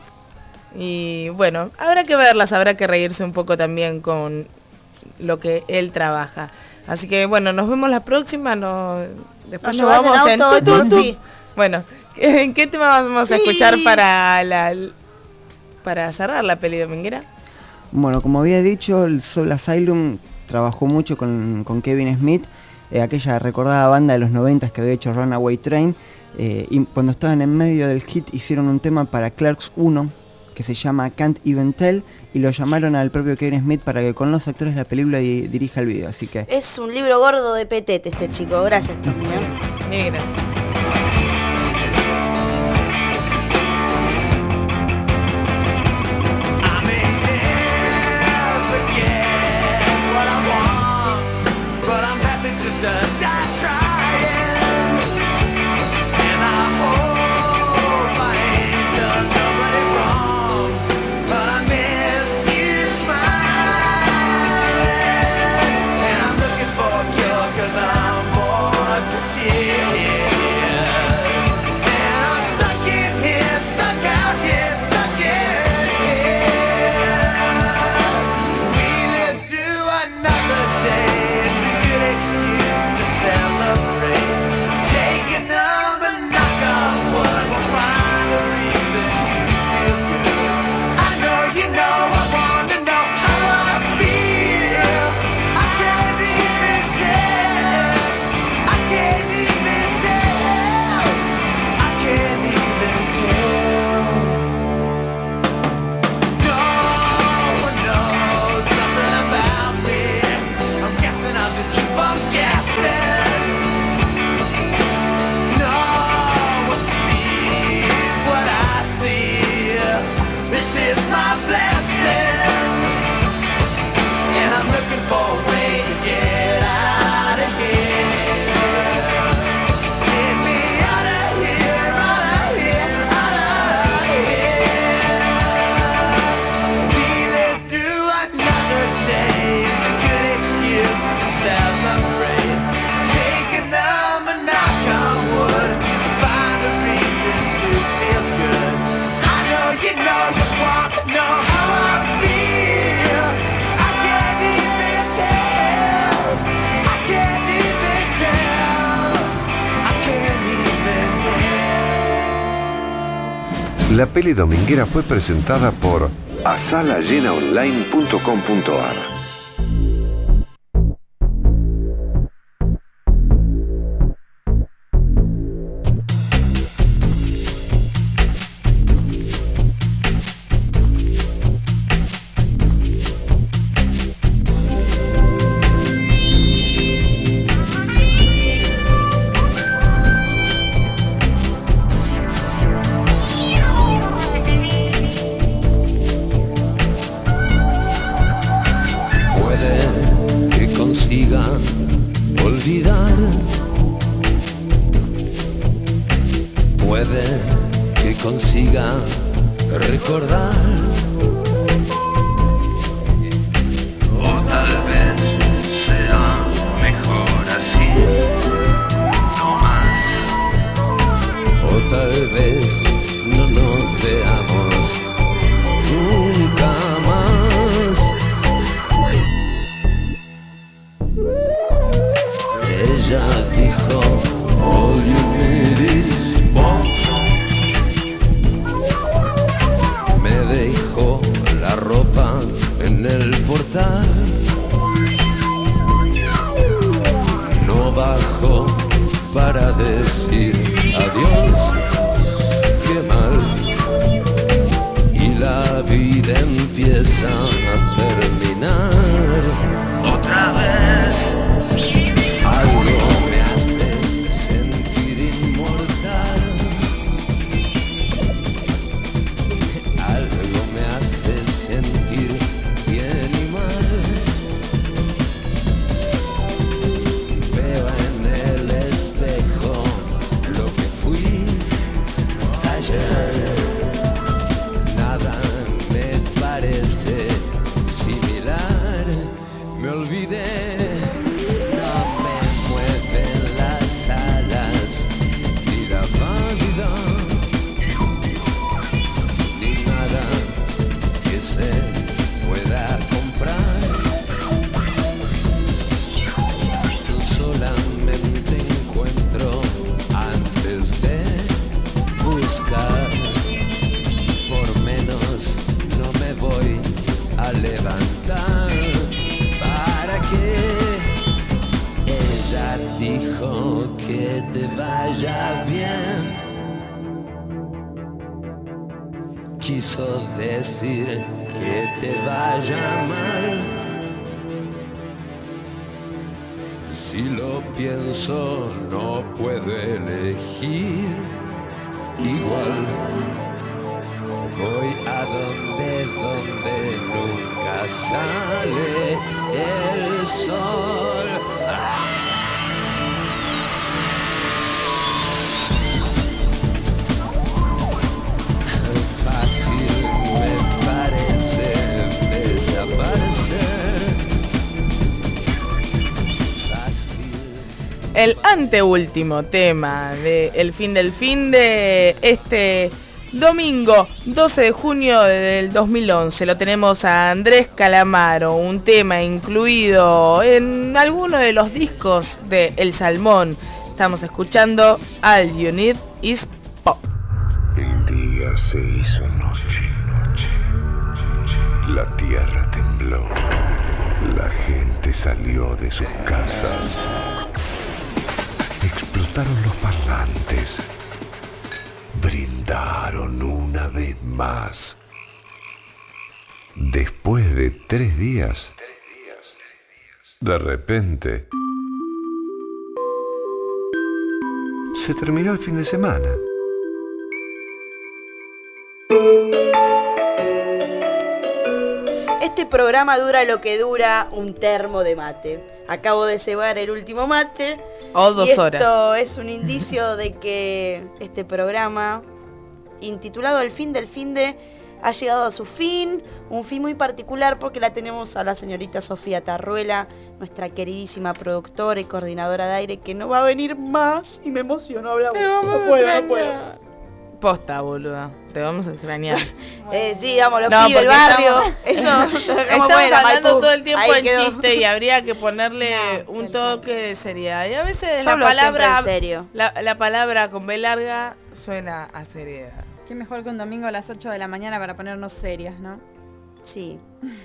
Y bueno, habrá que verlas, habrá que reírse un poco también con lo que él trabaja. Así que bueno, nos vemos la próxima. No, después nos, Nos llevas vamos en en auto, tu, tu, tu. sí. Bueno, ¿en qué tema vamos a Sí. escuchar para la para cerrar la peli dominguera? Bueno, como había dicho, el Soul Asylum trabajó mucho con, con Kevin Smith, eh, aquella recordada banda de los noventas que había hecho Runaway Train, eh, y cuando estaban en medio del hit hicieron un tema para Clerks uno, que se llama Can't Even Tell, y lo llamaron al propio Kevin Smith para que con los actores de la película di- dirija el video, así que... Es un libro gordo de petete este chico. Gracias, Tommy. ¿eh? Mil gracias. La peli dominguera fue presentada por asala llena online punto com punto a r. Olvidar, puede que consiga recordar, o tal vez será mejor así, no más, o tal vez no nos veamos nunca más. Ella dijo, all you need is pop. Me dejó la ropa en el portal. No bajó para decir adiós, qué mal. Y la vida empieza a terminar otra vez. Algo me hace sentir inmortal. Algo me hace sentir bien y mal. Veo en el espejo lo que fui ayer. Nada me parece similar. Me olvidé. Levantar para que ella dijo que te vaya bien. Quiso decir que te vaya mal. Si lo pienso no puedo elegir. Igual voy a donde, donde nunca sale el sol. ¡Ah! Fácil me parece desaparecer. Fácil. El anteúltimo tema de El fin del fin de este domingo doce de junio del dos mil once. Lo tenemos a Andrés Calamaro, un tema incluido en alguno de los discos de El Salmón. Estamos escuchando All You Need Is Pop. El día se hizo noche, noche. La tierra tembló. La gente salió de sus casas. Explotaron los parlantes. Brindaron una vez más. Después de tres días, de repente, se terminó el fin de semana. Este programa dura lo que dura un termo de mate. Acabo de cebar el último mate. O dos y esto horas. es un indicio de que este programa, intitulado El fin del fin de, ha llegado a su fin. Un fin muy particular porque la tenemos a la señorita Sofía Tarruela, nuestra queridísima productora y coordinadora de aire, que no va a venir más. Y me emociono hablar. No, no puedo, no puedo. Posta, boluda. Te vamos a extrañar. Eh, sí, vamos, los No, pibes, el porque barrio. estamos- Eso, lo dejamos Estamos fuera, hablando Maipú. todo el tiempo Ahí en quedó. chiste y habría que ponerle un toque de seriedad. Y a veces Yo la hablo siempre palabra en serio. La, la palabra con B larga suena a seriedad. Qué mejor que un domingo a las ocho de la mañana para ponernos serias, ¿no? Sí.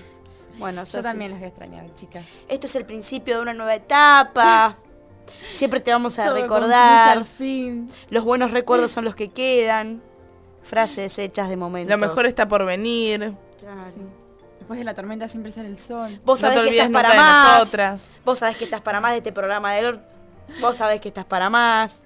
Bueno, yo Sofi, también las voy a extrañar, chicas. Esto es el principio de una nueva etapa. Siempre te vamos a Todo recordar. concluye al fin. Los buenos recuerdos son los que quedan. Frases hechas de momentos. Lo mejor está por venir. Claro. Sí. Después de la tormenta siempre sale el sol. Vos sabés No te que estás olvides para nunca de más. nosotras. Vos sabés que estás para más de este programa de Lord. Vos sabés que estás para más.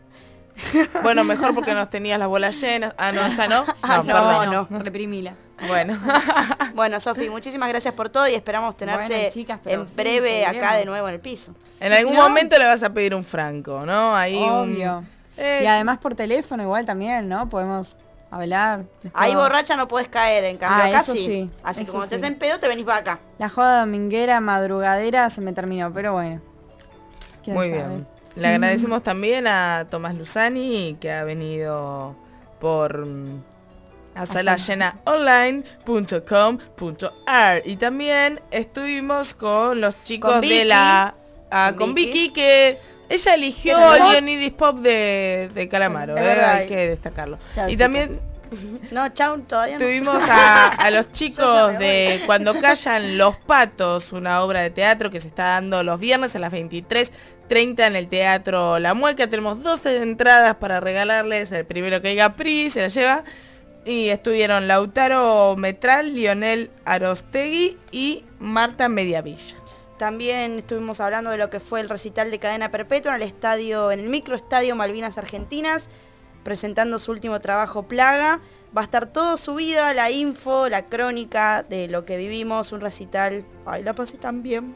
Bueno, mejor porque nos tenías las bolas llenas. Ah, no, esa no. Ah, No, no, perdón. no. Reprimila. Bueno. Bueno, Sofi, muchísimas gracias por todo y esperamos tenerte Bueno, chicas, pero en sí, breve acá seguiremos. de nuevo en el piso. En algún Si no- momento le vas a pedir un franco, ¿no? Ahí Obvio. un... Eh, Y además por teléfono igual también, ¿no? Podemos hablar. Después- Ahí borracha no podés caer, en cambio Ah, acá eso sí. sí, Así que eso cuando sí. estés en pedo te venís para acá. La joda dominguera, madrugadera se me terminó, pero bueno. ¿Quién Muy sabe? bien. Le agradecemos también a Tomás Luzani, que ha venido por mm, a sala llena online punto com punto a r. Y también estuvimos con los chicos Con de Vicky. la... ah, Con con Vicky. Vicky, que ella eligió ¿Que se llamó? Leonidis Pop de, de Calamaro, Es eh, verdad. hay que destacarlo. Chau, y chicos. también No, chau, todavía no. tuvimos a, a los chicos de Cuando Callan los Patos, una obra de teatro que se está dando los viernes a las veintitrés treinta en el Teatro La Mueca. Tenemos doce entradas para regalarles. El primero que diga P R I se la lleva. Y estuvieron Lautaro Metral, Lionel Arostegui y Marta Mediavilla. También estuvimos hablando de lo que fue el recital de Cadena Perpetua en el estadio, en el microestadio Malvinas Argentinas, presentando su último trabajo Plaga. Va a estar todo subido, la info, la crónica de lo que vivimos, un recital. Ay, la pasé tan bien.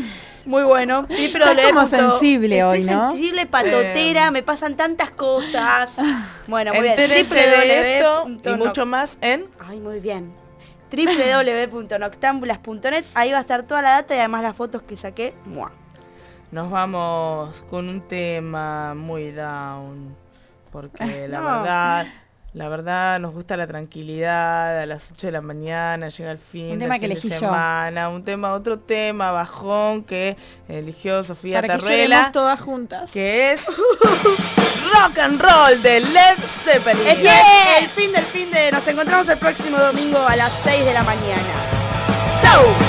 Muy bueno. Estás como sensible Estoy hoy, ¿no? sensible, patotera, Eh. me pasan tantas cosas. Bueno, muy bien. Entérese de esto punto y no- mucho más en... Ay, muy bien. doble u doble u doble u punto noctambulas punto net. Ahí va a estar toda la data y además las fotos que saqué. ¡Mua! Nos vamos con un tema muy down, porque la No. verdad, la verdad nos gusta la tranquilidad. A las ocho de la mañana llega el fin, Un del tema que fin de elegí yo. semana, un tema, otro tema bajón que eligió Sofía Para que Tarrela, lloremos todas juntas. que es Rock and Roll de Led Zeppelin. Esto es el fin del fin de... Nos encontramos el próximo domingo a las seis de la mañana. ¡Chau!